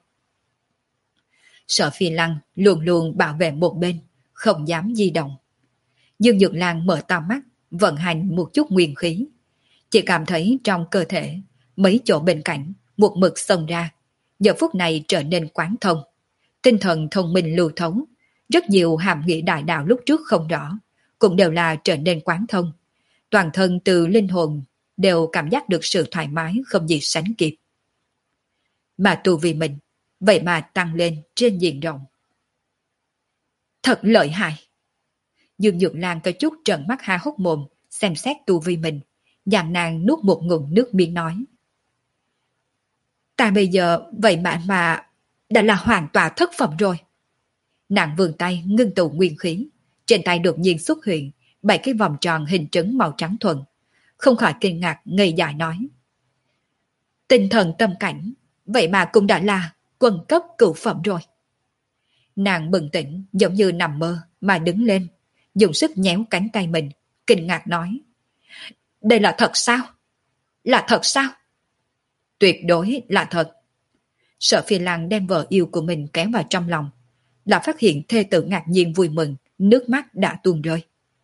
Sở Phi Lăng luôn luôn bảo vệ một bên, không dám di động. Dương Nhược Lan mở to mắt, vận hành một chút nguyên khí. Chỉ cảm thấy trong cơ thể, mấy chỗ bên cạnh, một mực xông ra, giờ phút này trở nên quán thông. Tinh thần thông minh lưu thống, rất nhiều hàm nghĩa đại đạo lúc trước không rõ, cũng đều là trở nên quán thông. Toàn thân từ linh hồn đều cảm giác được sự thoải mái không gì sánh kịp. Mà tu vi mình, vậy mà tăng lên trên diện rộng. Thật lợi hại. Dương Nhược Lan có chút trợn mắt há hốc mồm, xem xét tu vi mình, dàn nàng nuốt một ngụm nước miếng nói. Ta bây giờ vậy mà mà đã là hoàn toàn thất phẩm rồi. Nàng vươn tay ngưng tụ nguyên khí, trên tay đột nhiên xuất hiện bảy cái vòng tròn hình trứng màu trắng thuần, không khỏi kinh ngạc ngây dại nói. Tinh thần tâm cảnh, vậy mà cũng đã là quân cấp cửu phẩm rồi. Nàng bừng tỉnh giống như nằm mơ mà đứng lên, dùng sức nhéo cánh tay mình, kinh ngạc nói. Đây là thật sao? Là thật sao? Tuyệt đối là thật. Sở Phi Lăng đem vợ yêu của mình kéo vào trong lòng, đã phát hiện thê tử ngạc nhiên vui mừng, nước mắt đã tuôn rơi.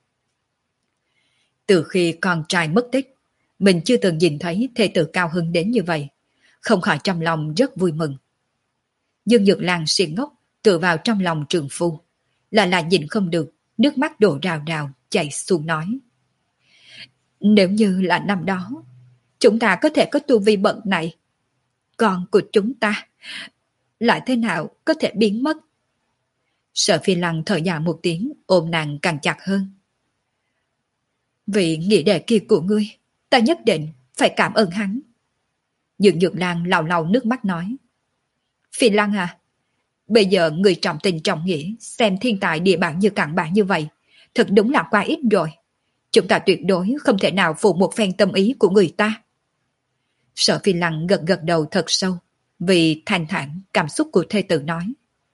Từ khi con trai mất tích, mình chưa từng nhìn thấy thê tử cao hứng đến như vậy, không khỏi trong lòng rất vui mừng. Dương Nhược Lan xuyên ngốc tựa vào trong lòng trường phu, là là nhìn không được, nước mắt đổ rào rào chảy xuống nói. Nếu như là năm đó, chúng ta có thể có tu vi bận này, con của chúng ta lại thế nào có thể biến mất? Sở Phi Lăng thở dài một tiếng, ôm nàng càng chặt hơn. Vì nghĩa đệ kia của ngươi, ta nhất định phải cảm ơn hắn. Dương Nhược Lan lau lau nước mắt nói. Phi Lăng à, bây giờ người trọng tình trọng nghĩa, xem thiên tài địa bản như cặn bã như vậy, thật đúng là quá ít rồi. Chúng ta tuyệt đối không thể nào phụ một phen tâm ý của người ta. Sở Phi Lăng gật gật đầu thật sâu, vì thanh thản cảm xúc của thê tử nói.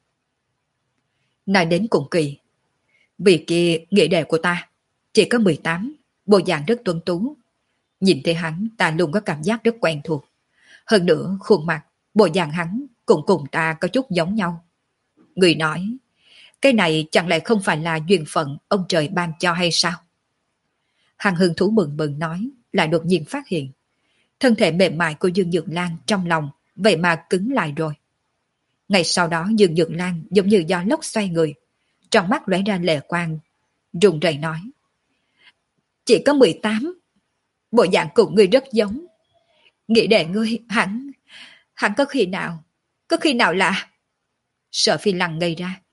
Nói đến cùng kỳ, vì kia nghĩa đệ của ta chỉ có mười tám, bộ dạng rất tuấn tú. Nhìn thấy hắn ta luôn có cảm giác rất quen thuộc. Hơn nữa khuôn mặt, bộ dạng hắn cũng cùng ta có chút giống nhau. Người nói, cái này chẳng lẽ không phải là duyên phận ông trời ban cho hay sao? Hàng hưng thú mừng mừng nói, lại đột nhiên phát hiện. Thân thể mềm mại của Dương Nhược Lan trong lòng, vậy mà cứng lại rồi. Ngày sau đó Dương Nhược Lan giống như gió lốc xoay người, trong mắt lóe ra lệ quang, run rẩy nói. Chỉ có mười tám, bộ dạng cùng ngươi rất giống. Nghĩ đệ ngươi, hắn, hắn có khi nào, có khi nào là... Sở Phi Lăng ngây ra.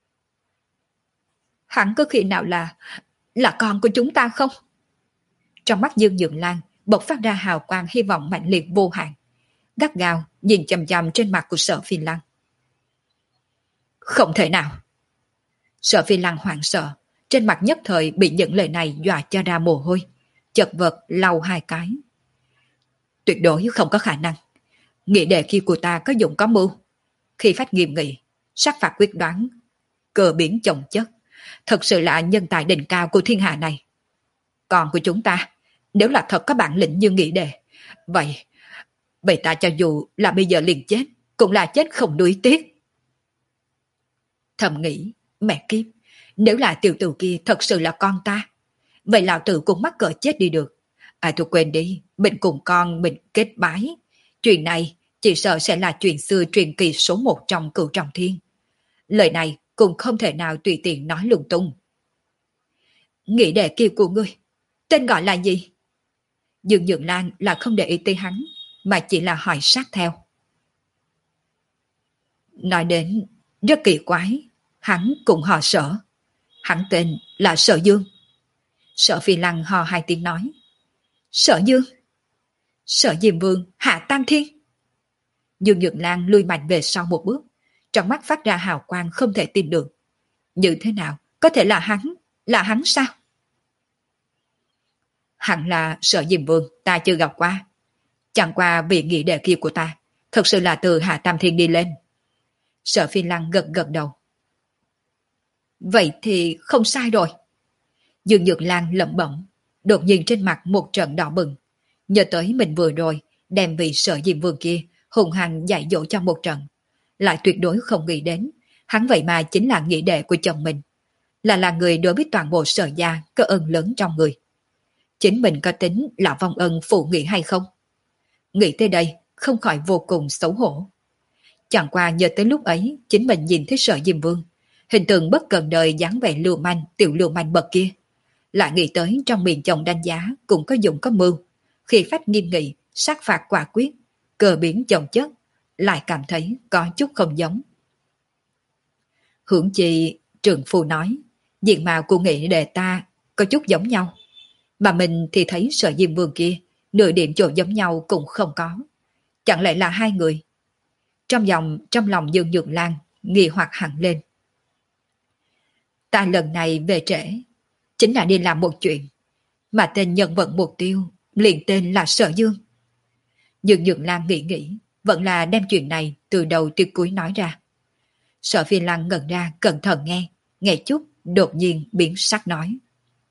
Hắn có khi nào là, là con của chúng ta không? Trong mắt Dương Nhược Lan bộc phát ra hào quang hy vọng mạnh liệt vô hạn, gắt gao nhìn chằm chằm trên mặt của Sở Phi Lăng. Không thể nào. Sở Phi Lăng hoảng sợ, trên mặt nhất thời bị những lời này dọa cho ra mồ hôi, chật vật lau hai cái. Tuyệt đối không có khả năng. Nghị đệ kia của ta có dụng có mưu. Khi phát nghiêm nghị, sát phạt quyết đoán, cơ biến chồng chất, thật sự là nhân tài đỉnh cao của thiên hạ này. Còn của chúng ta, nếu là thật có bản lĩnh như nghị đệ, vậy, vậy ta cho dù là bây giờ liền chết, cũng là chết không nuối tiếc. Thầm nghĩ, mẹ kiếp, nếu là tiểu tử kia thật sự là con ta, vậy lão tử cũng mắc cỡ chết đi được. À tôi quên đi, mình cùng con mình kết bái. Chuyện này chỉ sợ sẽ là chuyện xưa truyền kỳ số một trong cửu trọng thiên. Lời này cũng không thể nào tùy tiện nói lung tung. Nghĩ đệ kia của ngươi, tên gọi là gì? Dương Nhượng Lan là không để ý tới hắn, mà chỉ là hỏi sát theo. Nói đến rất kỳ quái, hắn cũng họ Sở. Hắn tên là Sở Dương. Sở Phi Lăng hò hai tiếng nói. Sở Dương? Sở Diêm Vương hạ tam thiên. Dương Nhượng Lan lùi mạnh về sau một bước, trong mắt phát ra hào quang không thể tin được. Như thế nào? Có thể là hắn? Là hắn sao? Hẳn là Sở Diêm Vương ta chưa gặp qua. Chẳng qua vị nghị đệ kia của ta thật sự là từ hạ tam thiên đi lên. Sở Phi Lăng gật gật đầu. Vậy thì không sai rồi. Dương Nhược Lan lẩm bẩm, đột nhiên trên mặt một trận đỏ bừng. Nhớ tới mình vừa rồi đem vị Sở Diêm Vương kia hùng hăng dạy dỗ cho một trận, lại tuyệt đối không nghĩ đến hắn vậy mà chính là nghĩa đệ của chồng mình, là là người đối với toàn bộ Sở gia có ơn lớn trong người. Chính mình có tính là vong ân phụ nghĩa hay không? Nghĩ tới đây không khỏi vô cùng xấu hổ. Chẳng qua nhớ tới lúc ấy chính mình nhìn thấy Sở Diêm Vương, hình tượng bất cần đời dáng vẻ lưu manh tiểu lưu manh bậc kia, lại nghĩ tới trong miệng chồng đánh giá cũng có dụng có mưu, khi phách nghiêm nghị sát phạt quả quyết, cờ biến chồng chất, lại cảm thấy có chút không giống. Hưởng chi trường phu nói, diện mạo của nghị đệ ta có chút giống nhau, mà mình thì thấy Sở Diêm Vương kia nửa điểm chỗ giống nhau cũng không có. Chẳng lẽ là hai người? Trong lòng trong lòng Dương Nhược Lan nghi hoặc hẳn lên. Ta lần này về trễ chính là đi làm một chuyện, mà tên nhân vật mục tiêu liền tên là Sở Dương. Dương Nhược Lan nghĩ nghĩ, vẫn là đem chuyện này từ đầu tới cuối nói ra. Sở Phi Lăng ngẩn ra cẩn thận nghe, nghe chút đột nhiên biến sắc nói.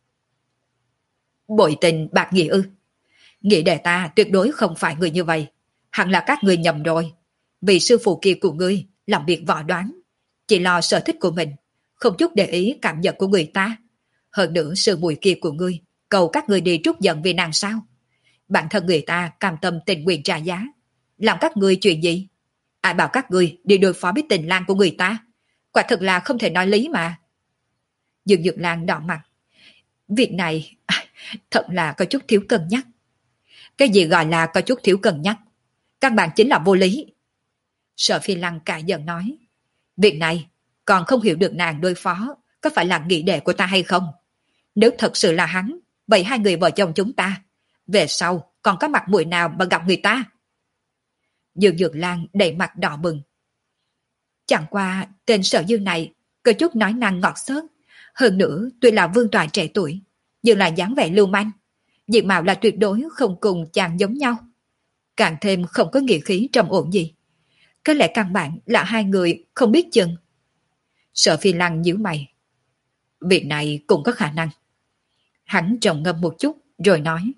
Bội tình bạc nghĩa ư? Nghĩ đệ ta tuyệt đối không phải người như vậy, hẳn là các người nhầm rồi. Vì sư phụ kia của ngươi làm việc võ đoán, chỉ lo sở thích của mình, không chút để ý cảm nhận của người ta. Hơn nữa sư muội kia của ngươi cầu các người đi trút giận vì nàng sao? Bản thân người ta cam tâm tình nguyện trả giá, làm các ngươi chuyện gì? Ai bảo các ngươi đi đối phó với tình lang của người ta? Quả thực là không thể nói lý mà. Dương Nhược Lan đỏ mặt. Việc này thật là có chút thiếu cân nhắc. Cái gì gọi là có chút thiếu cân nhắc? Căn bản chính là vô lý. Sở Phi Lăng cả giận nói. Việc này còn không hiểu được nàng đối phó có phải là nghị đệ của ta hay không? Nếu thật sự là hắn, vậy hai người vợ chồng chúng ta về sau còn có mặt mũi nào mà gặp người ta? Dương Dược Lan đầy mặt đỏ bừng. Chẳng qua tên Sở Dương này có chút nói năng ngọt xớt, hơn nữa tuy là vương tọa trẻ tuổi nhưng là dáng vẻ lưu manh, diện mạo là tuyệt đối không cùng chàng giống nhau, càng thêm không có nghĩa khí trầm ổn gì. Có lẽ căn bản là hai người không biết chừng. Sở Phi Lăng nhíu mày. Việc này cũng có khả năng. Hắn trầm ngâm một chút rồi nói.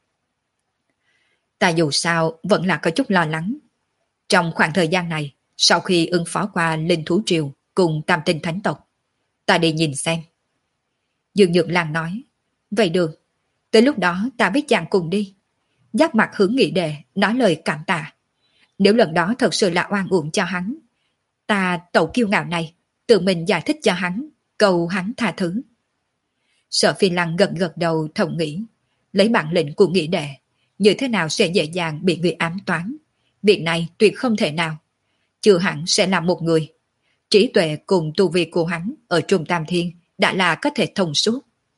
Ta dù sao vẫn là có chút lo lắng. Trong khoảng thời gian này, sau khi ứng phó qua Linh Thú Triều cùng Tam Tinh Thánh Tộc, ta đi nhìn xem. Dương Nhược Lan nói. Vậy được, tới lúc đó ta với chàng cùng đi. Giác mặt hướng nghị đệ nói lời cảm tạ. Nếu lần đó thật sự là oan uổng cho hắn, ta tẩu kiêu ngạo này tự mình giải thích cho hắn, cầu hắn tha thứ. Sở Phi Lăng gật gật đầu thầm nghĩ, lấy bản lĩnh của nghị đệ, như thế nào sẽ dễ dàng bị người ám toán. Việc này tuyệt không thể nào. Chưa hẳn sẽ là một người. Trí tuệ cùng tu vi của hắn ở Trung Tam Thiên đã là có thể thông suốt.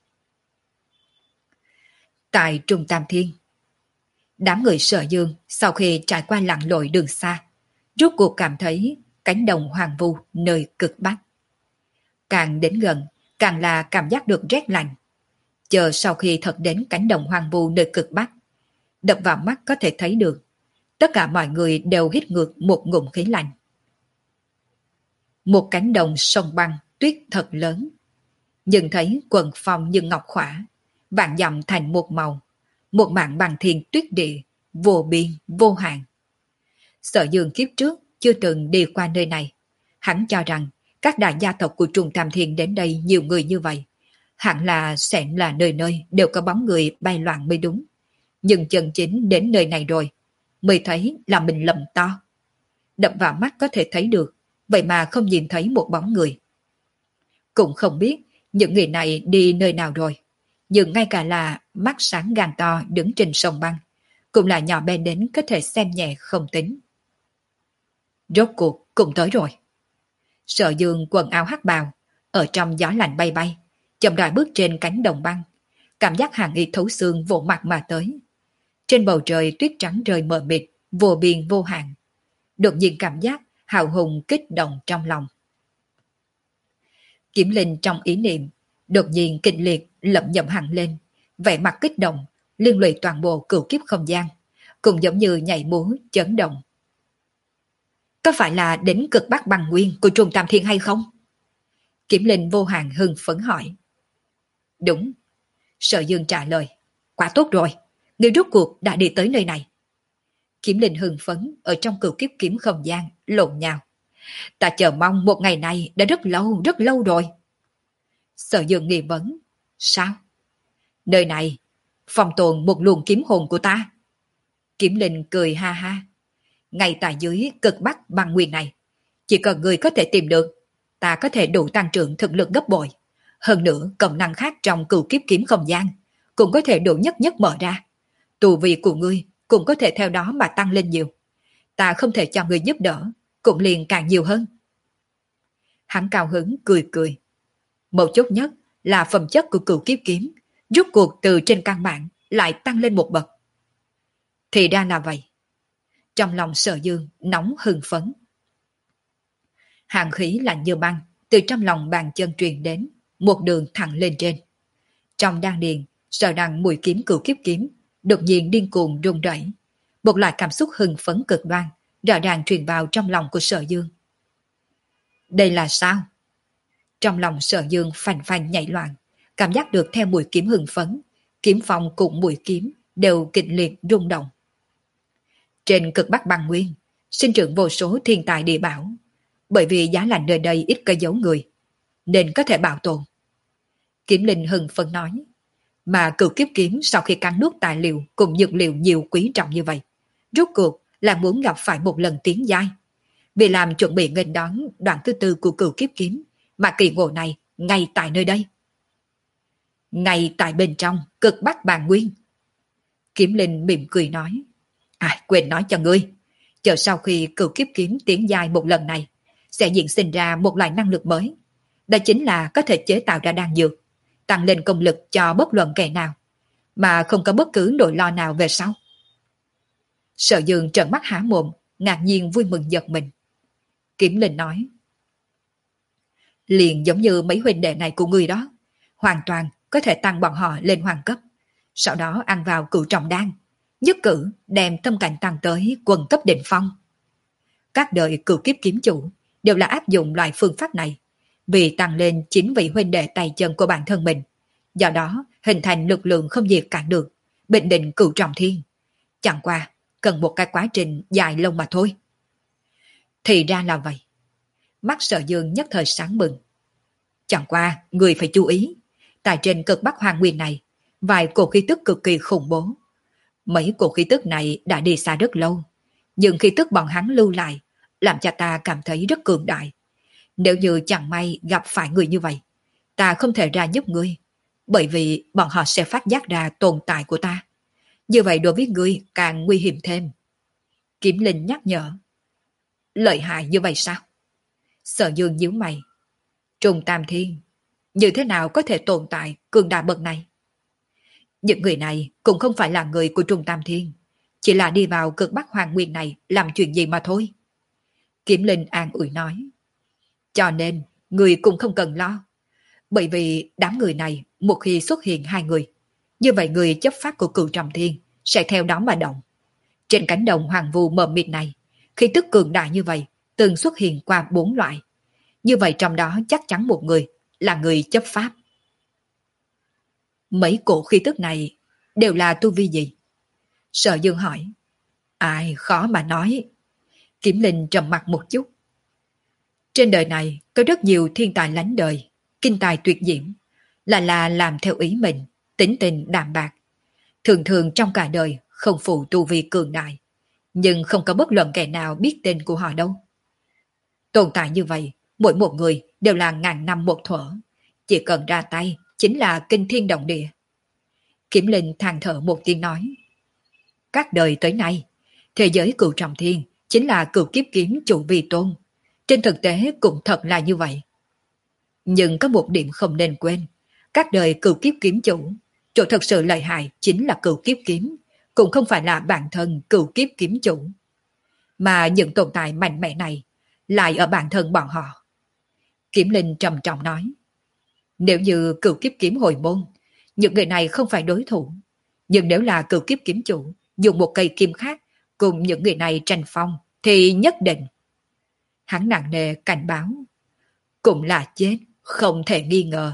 Tại Trung Tam Thiên, đám người Sở Dương sau khi trải qua lặn lội đường xa, rốt cuộc cảm thấy cánh đồng hoang vu nơi cực bắc. Càng đến gần, càng là cảm giác được rét lạnh. Chờ sau khi thật đến cánh đồng hoang vu nơi cực bắc, đập vào mắt có thể thấy được. Tất cả mọi người đều hít ngược một ngụm khí lạnh. Một cánh đồng sông băng, tuyết thật lớn. Nhưng thấy quần phong như ngọc khỏa, vạn dặm thành một màu. Một mảng bằng thiên tuyết địa, vô biên, vô hạn. Sở Dương kiếp trước chưa từng đi qua nơi này. Hắn cho rằng các đại gia tộc của Trung Tam Thiên đến đây nhiều người như vậy. Hẳn là sẽ là nơi nơi đều có bóng người bay loạn mới đúng. Nhưng chân chính đến nơi này rồi, mới thấy là mình lầm to. Đập vào mắt có thể thấy được, vậy mà không nhìn thấy một bóng người. Cũng không biết những người này đi nơi nào rồi. Nhưng ngay cả là mắt sáng gan to đứng trên sông băng, cũng là nhỏ bé đến có thể xem nhẹ không tính. Rốt cuộc cũng tới rồi. Sở Dương quần áo hắc bào, ở trong gió lạnh bay bay, chậm rãi bước trên cánh đồng băng, cảm giác hàng y thấu xương vỗ mặt mà tới. Trên bầu trời tuyết trắng rơi mờ mịt, vô biên vô hạn. Đột nhiên cảm giác hào hùng kích động trong lòng. Kiểm Linh trong ý niệm, đột nhiên kịch liệt lẩm nhẩm hẳn lên, vẻ mặt kích động, liên lụy toàn bộ cửu kiếp không gian, cũng giống như nhảy múa chấn động. Có phải là đến cực bắc băng nguyên của Trung Tam Thiên hay không? Kiểm Linh vô hạn hưng phấn hỏi. Đúng. Sở Dương trả lời. Quá tốt rồi, người rốt cuộc đã đi tới nơi này. Kiểm Linh hưng phấn ở trong cửu kiếp kiếm không gian lộn nhào. Ta chờ mong một ngày này đã rất lâu, rất lâu rồi. Sở Dương nghi vấn. Sao? Nơi này phòng tồn một luồng kiếm hồn của ta. Kiểm Linh cười ha ha. Ngay tại dưới cực bắc băng nguyên này, chỉ cần người có thể tìm được, ta có thể đủ tăng trưởng thực lực gấp bội. Hơn nữa công năng khác trong cửu kiếp kiếm không gian cũng có thể đủ nhất nhất mở ra. Tu vi của ngươi cũng có thể theo đó mà tăng lên nhiều. Ta không thể cho ngươi giúp đỡ, cũng liền càng nhiều hơn. Hắn cao hứng cười cười. Mấu chốt nhất là phẩm chất của cửu kiếp kiếm rút cuộc từ trên căn bản lại tăng lên một bậc. Thì ra là vậy. Trong lòng Sở Dương nóng hưng phấn. Hàng khí lạnh như băng từ trong lòng bàn chân truyền đến, một đường thẳng lên trên. Trong đan điền, Sở Đăng mùi kiếm cửu kiếp kiếm đột nhiên điên cuồng rung rẩy, một loại cảm xúc hưng phấn cực đoan rõ ràng truyền vào trong lòng của Sở Dương. Đây là sao? Trong lòng Sở Dương phành phành nhảy loạn, cảm giác được theo mùi kiếm hưng phấn, kiếm phong cùng mùi kiếm đều kịch liệt rung động. Trên cực bắc băng nguyên, sinh trưởng vô số thiên tài địa bảo, bởi vì giá lạnh nơi đây ít cây dấu người, nên có thể bảo tồn. Kiếm Linh hưng phấn nói, mà cửu kiếp kiếm sau khi cắn nuốt tài liệu cùng dược liệu nhiều quý trọng như vậy, rốt cuộc là muốn gặp phải một lần tiến giai. Vì làm chuẩn bị nghênh đón đoạn thứ tư của cửu kiếp kiếm, mà kỳ ngộ này ngay tại nơi đây. Ngay tại bên trong cực bắc bàng nguyên. Kiếm Linh mỉm cười nói, à quên nói cho ngươi, chờ sau khi cửu kiếp kiếm tiến giai một lần này, sẽ diễn sinh ra một loại năng lực mới. Đó chính là có thể chế tạo ra đan dược, tăng lên công lực cho bất luận kẻ nào, mà không có bất cứ nỗi lo nào về sau. Sở Dương trợn mắt há mồm, ngạc nhiên vui mừng giật mình. Kiếm Linh nói, liền giống như mấy huynh đệ này của ngươi đó, hoàn toàn có thể tăng bọn họ lên hoàng cấp, sau đó ăn vào cửu trọng đan, nhất cử đem tâm cảnh tăng tới quần cấp đỉnh phong. Các đời cửu kiếp kiếm chủ đều là áp dụng loại phương pháp này, vì tăng lên chính vị huynh đệ tay chân của bản thân mình, do đó hình thành lực lượng không gì cản được, bình định cửu trọng thiên. Chẳng qua cần một cái quá trình dài lâu mà thôi. Thì ra là vậy. Mắt Sở Dương nhất thời sáng bừng. Chẳng qua người phải chú ý, tại trên cực bắc hoàng nguyên này, vài cổ khí tức cực kỳ khủng bố. Mấy cổ khí tức này đã đi xa rất lâu, nhưng khí tức bọn hắn lưu lại làm cho ta cảm thấy rất cường đại. Nếu như chẳng may gặp phải người như vậy, ta không thể ra giúp ngươi, bởi vì bọn họ sẽ phát giác ra tồn tại của ta. Như vậy đối với ngươi càng nguy hiểm thêm. Kiếm Linh nhắc nhở. Lợi hại như vậy sao? Sở Dương nhíu mày. Trung Tam Thiên, như thế nào có thể tồn tại cường đại bậc này? Những người này cũng không phải là người của Trung Tam Thiên, chỉ là đi vào cực bắc hoàng nguyên này làm chuyện gì mà thôi. Kiếm Linh an ủi nói. Cho nên, người cũng không cần lo. Bởi vì đám người này, một khi xuất hiện hai người, như vậy người chấp pháp của cửu trọng thiên sẽ theo đó mà động. Trên cánh đồng hoàng vu mờ mịt này, khí tức cường đại như vậy từng xuất hiện qua bốn loại. Như vậy trong đó chắc chắn một người là người chấp pháp. Mấy cổ khí tức này đều là tu vi gì? Sở Dương hỏi. Ai khó mà nói. Kiểm Linh trầm mặt một chút. Trên đời này có rất nhiều thiên tài lánh đời, kinh tài tuyệt diễm, là là làm theo ý mình, tính tình đạm bạc. Thường thường trong cả đời không phụ tu vi cường đại, nhưng không có bất luận kẻ nào biết tên của họ đâu. Tồn tại như vậy, mỗi một người đều là ngàn năm một thuở, chỉ cần ra tay chính là kinh thiên động địa. Kiểm Linh than thở một tiếng nói. Các đời tới nay, thế giới cửu trọng thiên chính là cửu kiếp kiếm chủ vi tôn. Trên thực tế cũng thật là như vậy. Nhưng có một điểm không nên quên. Các đời cửu kiếp kiếm chủ, chỗ thật sự lợi hại chính là cửu kiếp kiếm, cũng không phải là bản thân cửu kiếp kiếm chủ. Mà những tồn tại mạnh mẽ này lại ở bản thân bọn họ. Kiểm Linh trầm trọng nói. Nếu như cửu kiếp kiếm hồi môn, những người này không phải đối thủ. Nhưng nếu là cửu kiếp kiếm chủ, dùng một cây kim khác cùng những người này tranh phong, thì nhất định. Hắn nặng nề cảnh báo. Cũng là chết, không thể nghi ngờ.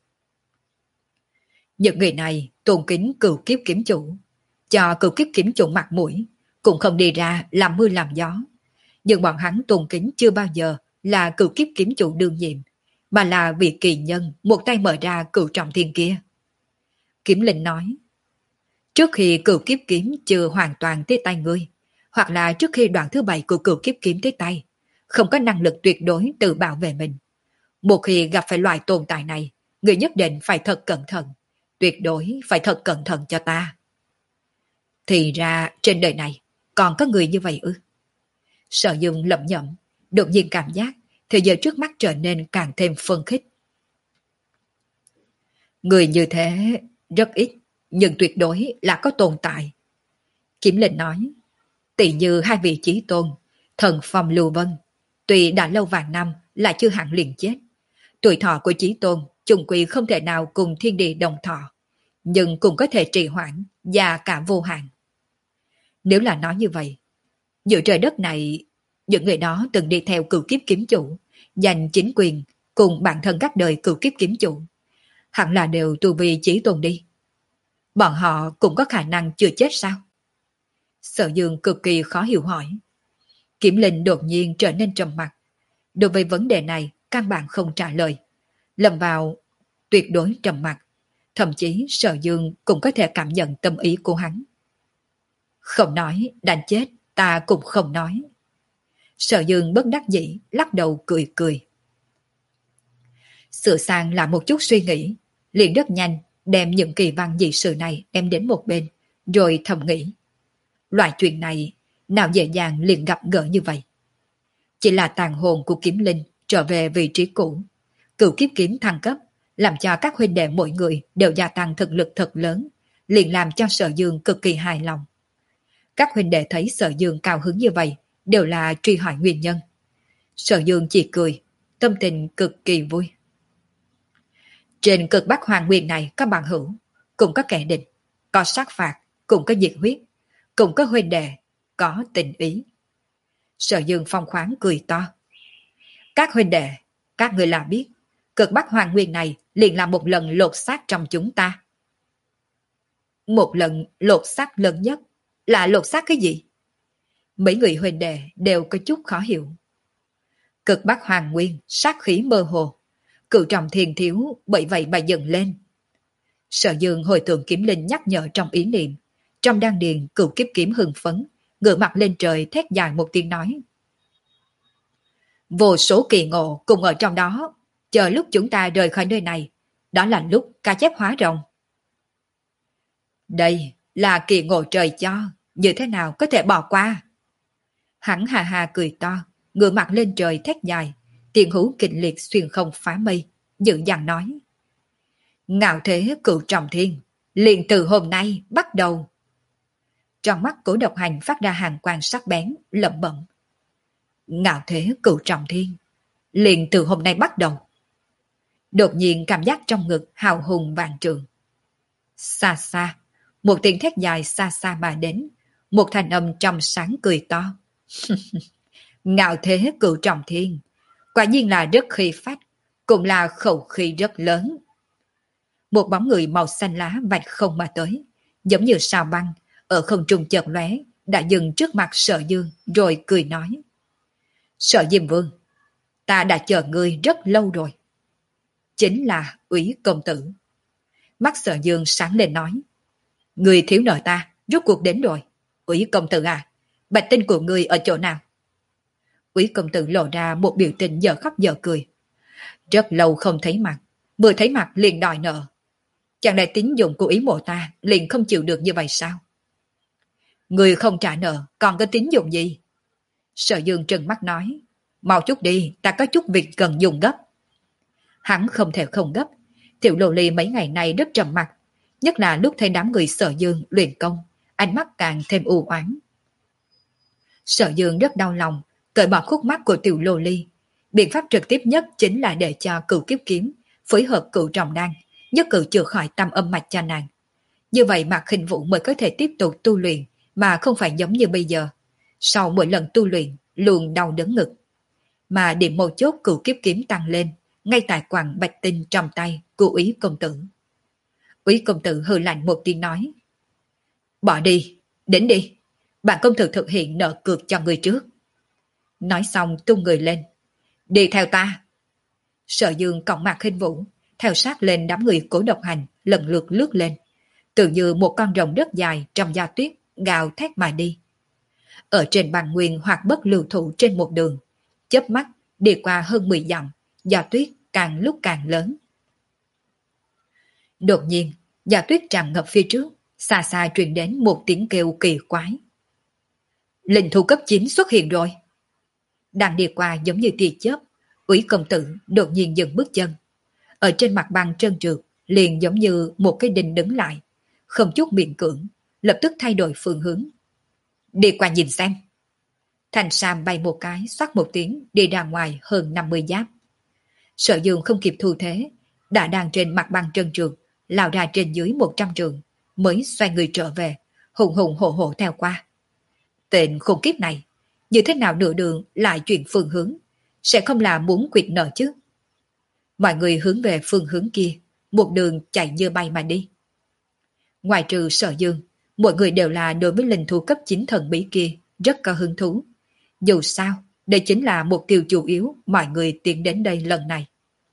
Những người này tôn kính cửu kiếp kiếm chủ, cho cửu kiếp kiếm chủ mặt mũi, cũng không đi ra làm mưa làm gió. Nhưng bọn hắn tôn kính chưa bao giờ là cửu kiếp kiếm chủ đương nhiệm, mà là vị kỳ nhân một tay mở ra cửu trọng thiên kia. Kiếm Linh nói. Trước khi cửu kiếp kiếm chưa hoàn toàn tới tay ngươi, hoặc là trước khi đoạn thứ bảy của cửu kiếp kiếm tới tay, không có năng lực tuyệt đối tự bảo vệ mình. Một khi gặp phải loại tồn tại này, người nhất định phải thật cẩn thận, tuyệt đối phải thật cẩn thận cho ta. Thì ra trên đời này còn có người như vậy ư? Sở Dương lẩm nhẩm, đột nhiên cảm giác thế giới trước mắt trở nên càng thêm phân khích. Người như thế rất ít, nhưng tuyệt đối là có tồn tại. Kiếm Linh nói, tỷ như hai vị chí tôn, thần Phong Lưu Vân, tuy đã lâu vạn năm lại chưa hẳn liền chết. Tuổi thọ của chí tôn chung quy không thể nào cùng thiên địa đồng thọ, nhưng cũng có thể trì hoãn và cả vô hạn. Nếu là nói như vậy, giữa trời đất này, những người đó từng đi theo cửu kiếp kiếm chủ, giành chính quyền cùng bản thân các đời cửu kiếp kiếm chủ, hẳn là đều tu vi chí tôn đi. Bọn họ cũng có khả năng chưa chết sao? Sở Dương cực kỳ khó hiểu hỏi. Kiểm Linh đột nhiên trở nên trầm mặc. Đối với vấn đề này, căn bản không trả lời. Lâm vào tuyệt đối trầm mặc. Thậm chí Sở Dương cũng có thể cảm nhận tâm ý của hắn. Không nói, đánh chết, ta cũng không nói. Sở Dương bất đắc dĩ, lắc đầu cười cười. Sửa sang lại một chút suy nghĩ, liền rất nhanh đem những kỳ văn dị sự này đem đến một bên, rồi thầm nghĩ. Loại chuyện này nào dễ dàng liền gặp gỡ như vậy. Chỉ là tàn hồn của Kiếm Linh trở về vị trí cũ. Cửu kiếp kiếm thăng cấp, làm cho các huynh đệ mỗi người đều gia tăng thực lực thật lớn, liền làm cho Sở Dương cực kỳ hài lòng. Các huynh đệ thấy Sở Dương cao hứng như vậy, đều là truy hỏi nguyên nhân. Sở Dương chỉ cười, tâm tình cực kỳ vui. Trên cực Bắc Hoàng Nguyên này có bằng hữu, cũng có kẻ địch, có sát phạt, cũng có nhiệt huyết, cũng có huynh đệ, có tình ý. Sở Dương phong khoáng cười to. Các huynh đệ, các người là biết, cực Bắc Hoàng Nguyên này liền là một lần lột xác trong chúng ta. Một lần lột xác lớn nhất là lột xác cái gì? Mấy người huynh đệ đều có chút khó hiểu. Cực Bắc Hoàng Nguyên sát khí mơ hồ, cửu trọng thiên thiếu bởi vậy mà dần lên. Sở Dương hồi tưởng Kiếm Linh nhắc nhở trong ý niệm, trong đan điền cửu kiếp kiếm hưng phấn, ngửa mặt lên trời thét dài một tiếng nói. Vô số kỳ ngộ cùng ở trong đó, chờ lúc chúng ta rời khỏi nơi này, đó là lúc cá chép hóa rồng. Đây là kỳ ngộ trời cho, như thế nào có thể bỏ qua? Hắn hà hà cười to, ngửa mặt lên trời thét dài, tiếng hú kịch liệt xuyên không phá mây, dữ dằn nói. Ngạo thế cửu trọng thiên, liền từ hôm nay bắt đầu. Trong mắt Cố Độc Hành phát ra hàng quang sắc bén, lẩm bẩm. Ngạo thế cửu trọng thiên, liền từ hôm nay bắt đầu. Đột nhiên cảm giác trong ngực hào hùng vạn trường. Xa xa, Một tiếng thét dài xa xa mà đến, một thanh âm trong sáng cười to. Ngạo thế cửu trọng thiên, quả nhiên là rất khí phách, cũng là khẩu khí rất lớn. Một bóng người màu xanh lá vạch không mà tới, giống như sao băng, ở không trung chợt lóe, đã dừng trước mặt Sở Dương, rồi cười nói. Sở Diêm Vương, ta đã chờ ngươi rất lâu rồi. Chính là Úy công tử. Mắt Sở Dương sáng lên nói. Ngươi thiếu nợ ta, rốt cuộc đến rồi. Úy công tử à, bạch tinh của ngươi ở chỗ nào? Úy công tử lộ ra một biểu tình dở khóc dở cười. Rất lâu không thấy mặt, vừa thấy mặt liền đòi nợ. Chẳng lẽ tín dụng của Ý mộ ta liền không chịu được như vậy sao? Người không trả nợ, còn có tín dụng gì? Sở Dương trừng mắt nói. Mau chút đi, ta có chút việc cần dùng gấp. Hắn không thể không gấp. Tiểu Lô Ly mấy ngày nay rất trầm mặc, nhất là lúc thấy đám người Sở Dương luyện công, ánh mắt càng thêm u oán. Sở Dương rất đau lòng, cởi bỏ khúc mắc của Tiểu Lô Ly. Biện pháp trực tiếp nhất chính là để cho Cửu Kiếp Kiếm phối hợp Cửu Trọng Đan, nhất cử chữa khỏi tâm âm mạch cho nàng. Như vậy Mạc Khinh Vũ mới có thể tiếp tục tu luyện, mà không phải giống như bây giờ. Sau mỗi lần tu luyện, luôn đau đớn ngực. Mà điểm mấu chốt Cửu Kiếp Kiếm tăng lên, ngay tại quặng bạch tinh trong tay của Úy công tử. Úy công tử hừ lạnh một tiếng nói. Bỏ đi, đến đi. Bản công tử thực hiện nợ cược cho người trước. Nói xong tung người lên. Đi theo ta. Sở Dương còng Mạc Khinh Vũ, theo sát lên đám người Cố Độc Hành lần lượt lướt lên. Tự như một con rồng rất dài trong da tuyết, gào thét mà đi. Ở trên bàn nguyên hoặc bất lưu thủ trên một đường, chớp mắt đi qua hơn mười dặm, da tuyết càng lúc càng lớn. Đột nhiên, da tuyết tràn ngập phía trước, xa xa truyền đến một tiếng kêu kỳ quái. Linh thú cấp chín xuất hiện rồi. Đang đi qua giống như tia chớp, Úy công tử đột nhiên dừng bước chân. Ở trên mặt băng trơn trượt, liền giống như một cái đinh đứng lại, không chút miễn cưỡng, lập tức thay đổi phương hướng. Đi qua nhìn xem. Thành Sam bay một cái, xoát một tiếng, đi ra ngoài hơn năm mươi giáp. Sở Dương không kịp thu thế, đã đang trên mặt băng trơn trượt, lao ra trên dưới một trăm trường, mới xoay người trở về, hùng hùng hổ hổ theo qua. Tên khủng kiếp này, như thế nào nửa đường lại chuyển phương hướng, sẽ không là muốn quyệt nợ chứ? Mọi người hướng về phương hướng kia, một đường chạy như bay mà đi. Ngoài trừ Sở Dương, mọi người đều là đối với linh thú cấp chín thần bí kia rất có hứng thú. Dù sao, đây chính là mục tiêu chủ yếu mọi người tiến đến đây lần này.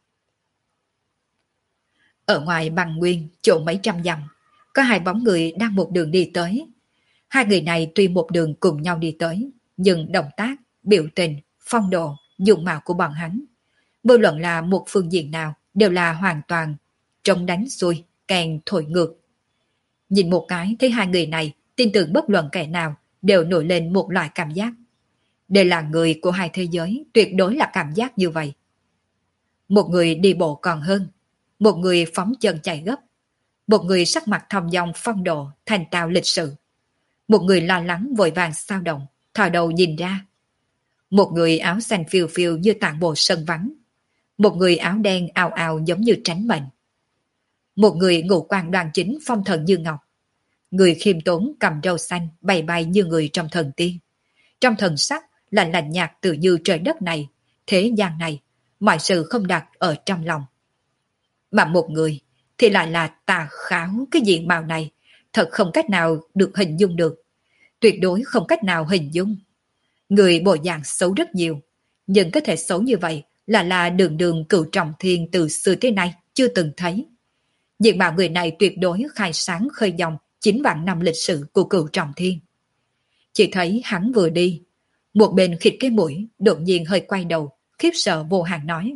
Ở ngoài bằng nguyên, chỗ mấy trăm dặm, có hai bóng người đang một đường đi tới. Hai người này tuy một đường cùng nhau đi tới, nhưng động tác, biểu tình, phong độ, dụng mạo của bọn hắn, vô luận là một phương diện nào, đều là hoàn toàn trống đánh xuôi, càng thổi ngược. Nhìn một cái thấy hai người này, tin tưởng bất luận kẻ nào đều nổi lên một loại cảm giác. Đây là người của hai thế giới, tuyệt đối là cảm giác như vậy. Một người đi bộ còn hơn, một người phóng chân chạy gấp, một người sắc mặt thong dong phong độ, thành tao lịch sự, một người lo lắng vội vàng sao động, thò đầu nhìn ra. Một người áo xanh phiêu phiêu như tản bộ sân vắng, một người áo đen ào ào giống như tránh mệnh. Một người ngũ quan đoan chính phong thần như ngọc, người khiêm tốn cầm râu xanh bay bay như người trong thần tiên. Trong thần sắc lạnh lạnh nhạt tự như trời đất này, thế gian này, mọi sự không đặt ở trong lòng. Mà một người thì lại là tà kháo, cái diện mạo này thật không cách nào được hình dung được, tuyệt đối không cách nào hình dung. Người bộ dạng xấu rất nhiều, nhưng có thể xấu như vậy là là đường đường cửu trọng thiên từ xưa tới nay chưa từng thấy. Diện mạo người này tuyệt đối khai sáng khơi dòng chín vạn năm lịch sử của cửu trọng thiên. Chỉ thấy hắn vừa đi, một bên khịt cái mũi, đột nhiên hơi quay đầu, khiếp sợ vô hạn nói.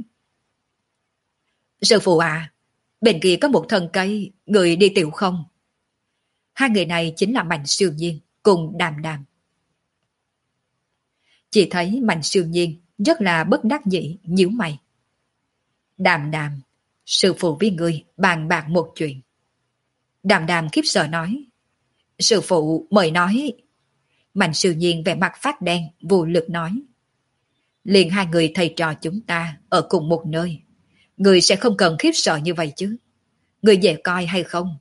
Sư phụ à, bên kia có một thân cây, người đi tiểu không? Hai người này chính là Mạnh Siêu Nhiên cùng Đàm Đàm. Chỉ thấy Mạnh Siêu Nhiên rất là bất đắc dĩ, nhíu mày. Đàm Đàm, sư phụ với người bàn bạc một chuyện. Đàm Đàm khiếp sợ nói. Sư phụ mời nói. Mạnh Siêu Nhiên vẻ mặt phát đen, vô lực nói. Liền hai người thầy trò chúng ta ở cùng một nơi, người sẽ không cần khiếp sợ như vậy chứ. Người dễ coi hay không?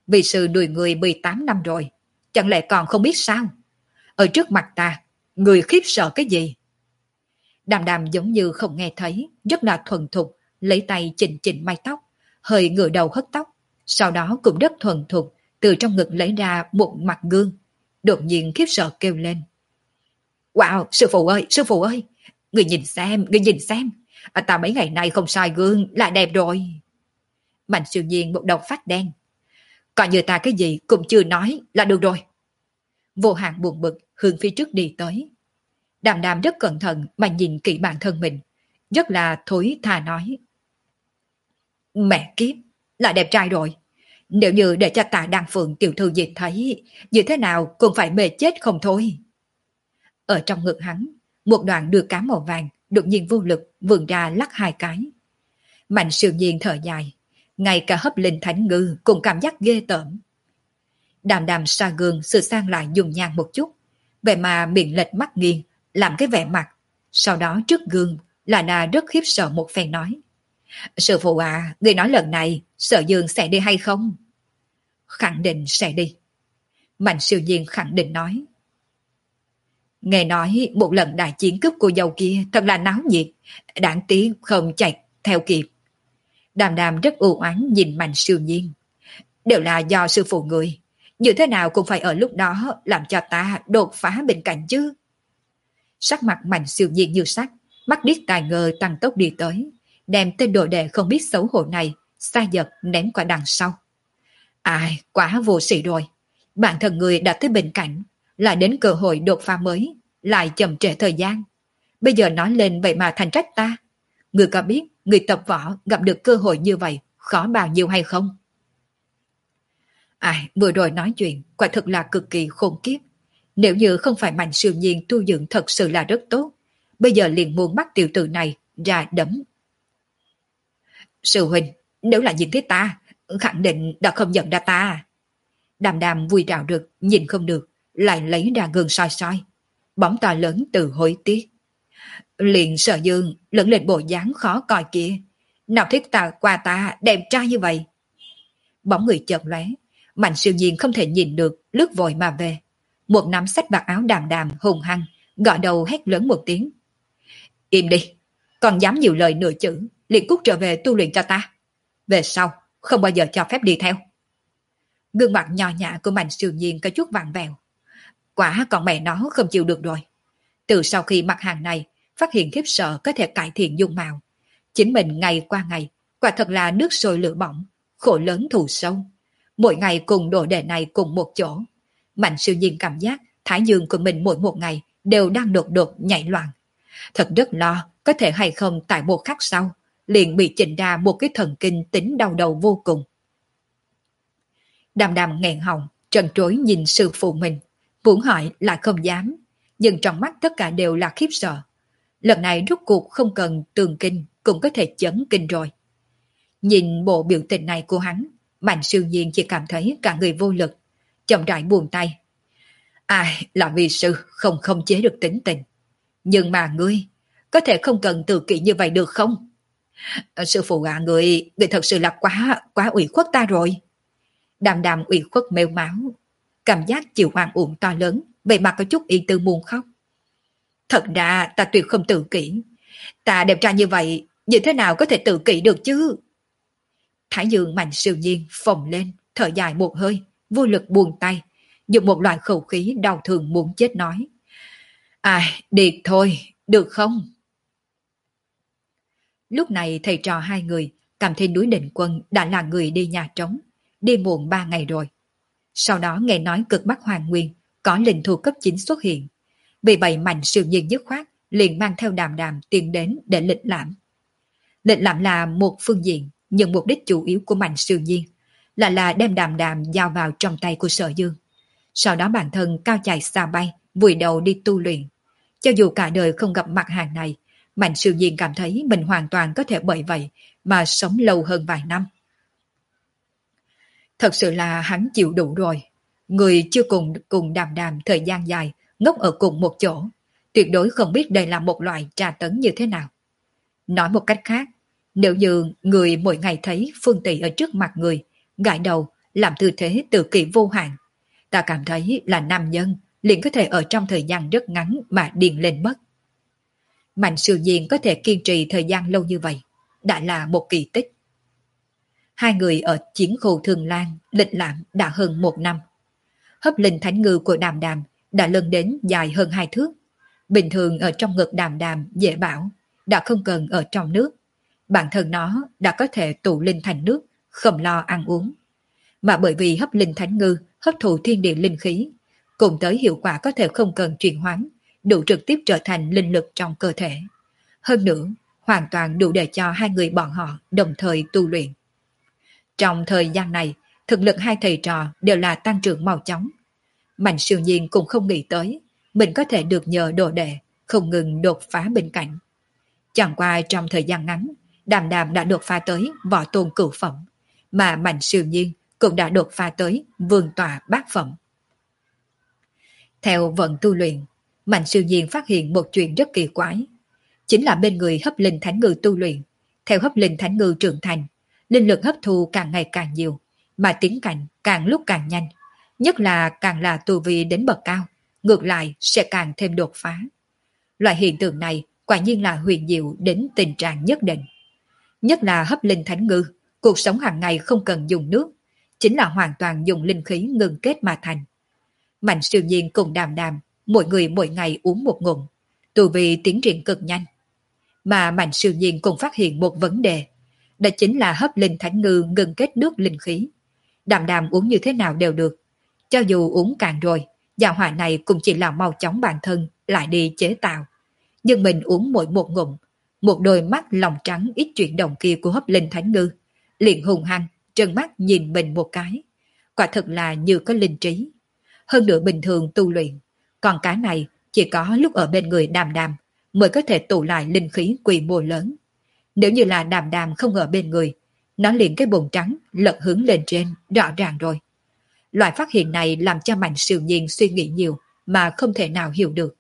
Vì sư đuổi người mười tám năm rồi, chẳng lẽ còn không biết sao? Ở trước mặt ta, người khiếp sợ cái gì? Đàm đàm giống như không nghe thấy, rất là thuần thục, lấy tay chỉnh chỉnh mái tóc, hơi ngửa đầu hất tóc, sau đó cũng rất thuần thục, từ trong ngực lấy ra một mặt gương, đột nhiên khiếp sợ kêu lên. Wow, sư phụ ơi, sư phụ ơi, người nhìn xem, người nhìn xem, à, ta mấy ngày nay không soi gương, lại đẹp rồi. Mạnh siêu nhiên một đầu phát đen. Coi như ta cái gì cũng chưa nói là được rồi. Vô hạn buồn bực hướng phía trước đi tới. Đàm đàm rất cẩn thận mà nhìn kỹ bản thân mình, rất là thối tha nói. Mẹ kiếp, là đẹp trai rồi. Nếu như để cho ta Đan Phượng tiểu thư nhìn thấy, như thế nào cũng phải mê chết không thôi. Ở trong ngực hắn, một đoạn đưa cá màu vàng đột nhiên vô lực vươn ra lắc hai cái. Mạnh siêu nhiên thở dài, ngay cả hấp linh thánh ngư cũng cảm giác ghê tởm. Đàm đàm xa gương sửa sang lại dùng nhang một chút, vậy mà miệng lệch mắt nghiêng, làm cái vẻ mặt. Sau đó trước gương, là na rất khiếp sợ một phen nói. Sư phụ à, người nói lần này, Sở Dương sẽ đi hay không? Khẳng định sẽ đi. Mạnh siêu nhiên khẳng định nói. Nghe nói một lần đại chiến cướp cô dâu kia thật là náo nhiệt, đáng tiếc không chạy theo kịp. Đàm đàm rất u oán nhìn Mạnh siêu nhiên. Đều là do sư phụ người, như thế nào cũng phải ở lúc đó làm cho ta đột phá bên cạnh chứ. Sắc mặt Mạnh siêu nhiên như sắc, mắt điếc tài ngờ tăng tốc đi tới, đem tên đồ đệ không biết xấu hổ này xa giật ném qua đằng sau. Ai, quá vô sĩ rồi. Bản thân người đã tới bên cạnh, lại đến cơ hội đột phá mới, lại chậm trễ thời gian. Bây giờ nói lên vậy mà thành trách ta. Người có biết người tập võ gặp được cơ hội như vậy khó bao nhiêu hay không? Ai, vừa rồi nói chuyện quả thực là cực kỳ khôn kiếp. Nếu như không phải Mạnh siêu nhiên tu dưỡng thật sự là rất tốt, bây giờ liền muốn bắt tiểu tử này ra đấm. Sư huynh, nếu là nhìn thấy ta, khẳng định đã không nhận ra ta. Đàm đàm vui rào được, nhìn không được, lại lấy ra gương soi soi. Bóng to lớn từ hối tiếc. Liền Sở Dương lẫn lên bộ dáng khó coi kia. Nào thiết ta qua ta đẹp trai như vậy. Bóng người chợt lóe, Mạnh siêu nhiên không thể nhìn được, lướt vội mà về. Một nắm sách bạc áo đàm đàm hùng hăng, gõ đầu hét lớn một tiếng. Im đi, còn dám nhiều lời nửa chữ, liền cút trở về tu luyện cho ta. Về sau, không bao giờ cho phép đi theo. Gương mặt nhỏ nhã của Mạnh siêu nhiên có chút vặn vẹo. Quả còn mẹ nó không chịu được rồi. Từ sau khi mặt hàng này phát hiện khiếp sợ có thể cải thiện dung mạo, chính mình ngày qua ngày quả thật là nước sôi lửa bỏng, khổ lớn thù sâu. Mỗi ngày cùng đồ đệ này cùng một chỗ, Mạnh siêu nhiên cảm giác thái dương của mình mỗi một ngày đều đang đột đột nhảy loạn. Thật rất lo có thể hay không tại một khắc sau liền bị chỉnh ra một cái thần kinh tính đau đầu vô cùng. Đàm đàm nghẹn họng, trần trối nhìn sư phụ mình, muốn hỏi lại không dám, nhưng trong mắt tất cả đều là khiếp sợ. Lần này rút cuộc không cần tường kinh cũng có thể chấn kinh rồi. Nhìn bộ biểu tình này của hắn, Mạnh siêu nhiên chỉ cảm thấy cả người vô lực, chậm rãi buông tay. Ai là vì sư không không chế được tính tình. Nhưng mà ngươi, có thể không cần tự kỷ như vậy được không? Sư phụ à, người, người thật sự là quá, quá ủy khuất ta rồi. Đàm đàm ủy khuất mêu máu, cảm giác chịu oan uổng to lớn, vậy mà có chút ý tư muốn khóc. Thật ra ta tuyệt không tự kỷ. Ta đẹp trai như vậy, như thế nào có thể tự kỷ được chứ? Thái dương Mạnh siêu nhiên phồng lên, thở dài một hơi, vô lực buông tay, dùng một loại khẩu khí đau thương muốn chết nói. Ai, đi thôi, được không? Lúc này thầy trò hai người, cảm thấy núi Định Quân đã là người đi nhà trống, đi muộn ba ngày rồi. Sau đó nghe nói cực Bắc Hoàng Nguyên có linh thú cấp chín xuất hiện. Vì vậy Mạnh siêu nhiên dứt khoát liền mang theo đàm đàm tiến đến để lịch lãm. Lịch lãm là một phương diện, nhưng mục đích chủ yếu của Mạnh siêu nhiên là là đem đàm đàm giao vào trong tay của Sở Dương. Sau đó bản thân cao chạy xa bay, vùi đầu đi tu luyện. Cho dù cả đời không gặp mặt hàng này, Mạnh siêu nhiên cảm thấy mình hoàn toàn có thể bởi vậy mà sống lâu hơn vài năm. Thật sự là hắn chịu đủ rồi. Người chưa cùng cùng đàm đàm thời gian dài, ngốc ở cùng một chỗ, tuyệt đối không biết đây là một loại tra tấn như thế nào. Nói một cách khác, nếu như người mỗi ngày thấy Phương Tỷ ở trước mặt người, gãi đầu, làm tư thế tự kỷ vô hạn. Ta cảm thấy là nam nhân liền có thể ở trong thời gian rất ngắn mà điên lên mất. Mạnh Siêu Nhiên có thể kiên trì thời gian lâu như vậy, đã là một kỳ tích. Hai người ở chiến khu Thường Lan lịch lãm đã hơn một năm. Hấp linh thánh ngư của Đàm Đàm đã lên đến dài hơn hai thước. Bình thường ở trong ngực Đàm Đàm dễ bảo, đã không cần ở trong nước. Bản thân nó đã có thể tụ linh thành nước, không lo ăn uống. Mà bởi vì hấp linh thánh ngư hấp thụ thiên địa linh khí, cùng tới hiệu quả có thể không cần chuyển hóa, đủ trực tiếp trở thành linh lực trong cơ thể. Hơn nữa, hoàn toàn đủ để cho hai người bọn họ đồng thời tu luyện. Trong thời gian này, thực lực hai thầy trò đều là tăng trưởng mau chóng. Mạnh Siêu Nhiên cũng không nghĩ tới, mình có thể được nhờ đồ đệ, không ngừng đột phá bên cạnh. Chẳng qua trong thời gian ngắn, Đàm Đàm đã đột phá tới võ tôn cửu phẩm, mà Mạnh Siêu Nhiên cũng đã đột phá tới vương tọa bát phẩm. Theo vận tu luyện, Mạnh Siêu Nhiên phát hiện một chuyện rất kỳ quái. Chính là bên người hấp linh thánh ngư tu luyện, theo hấp linh thánh ngư trưởng thành, linh lực hấp thu càng ngày càng nhiều, mà tiến cảnh càng lúc càng nhanh. Nhất là càng là tu vi đến bậc cao, ngược lại sẽ càng thêm đột phá. Loại hiện tượng này quả nhiên là huyền diệu đến tình trạng nhất định. Nhất là hấp linh thánh ngư, cuộc sống hàng ngày không cần dùng nước, chính là hoàn toàn dùng linh khí ngừng kết mà thành. Mạnh Siêu Nhiên cùng Đàm Đàm, mỗi người mỗi ngày uống một ngụm, tu vi tiến triển cực nhanh. Mà Mạnh Siêu Nhiên cũng phát hiện một vấn đề, đó chính là hấp linh thánh ngư ngừng kết nước linh khí. Đàm Đàm uống như thế nào đều được, cho dù uống cạn rồi, gia hỏa này cũng chỉ là mau chóng bản thân lại đi chế tạo. Nhưng mình uống mỗi một ngụm, một đôi mắt lòng trắng ít chuyển động kia của hấp linh thánh ngư liền hùng hăng trợn mắt nhìn mình một cái, quả thực là như có linh trí. Hơn nữa bình thường tu luyện, còn cái này chỉ có lúc ở bên người Đàm Đàm mới có thể tụ lại linh khí quy mô lớn. Nếu như là Đàm Đàm không ở bên người, nó liền cái bụng trắng lật hướng lên trên rõ ràng rồi. Loại phát hiện này làm cho Mạnh Siêu Nhiên suy nghĩ nhiều mà không thể nào hiểu được.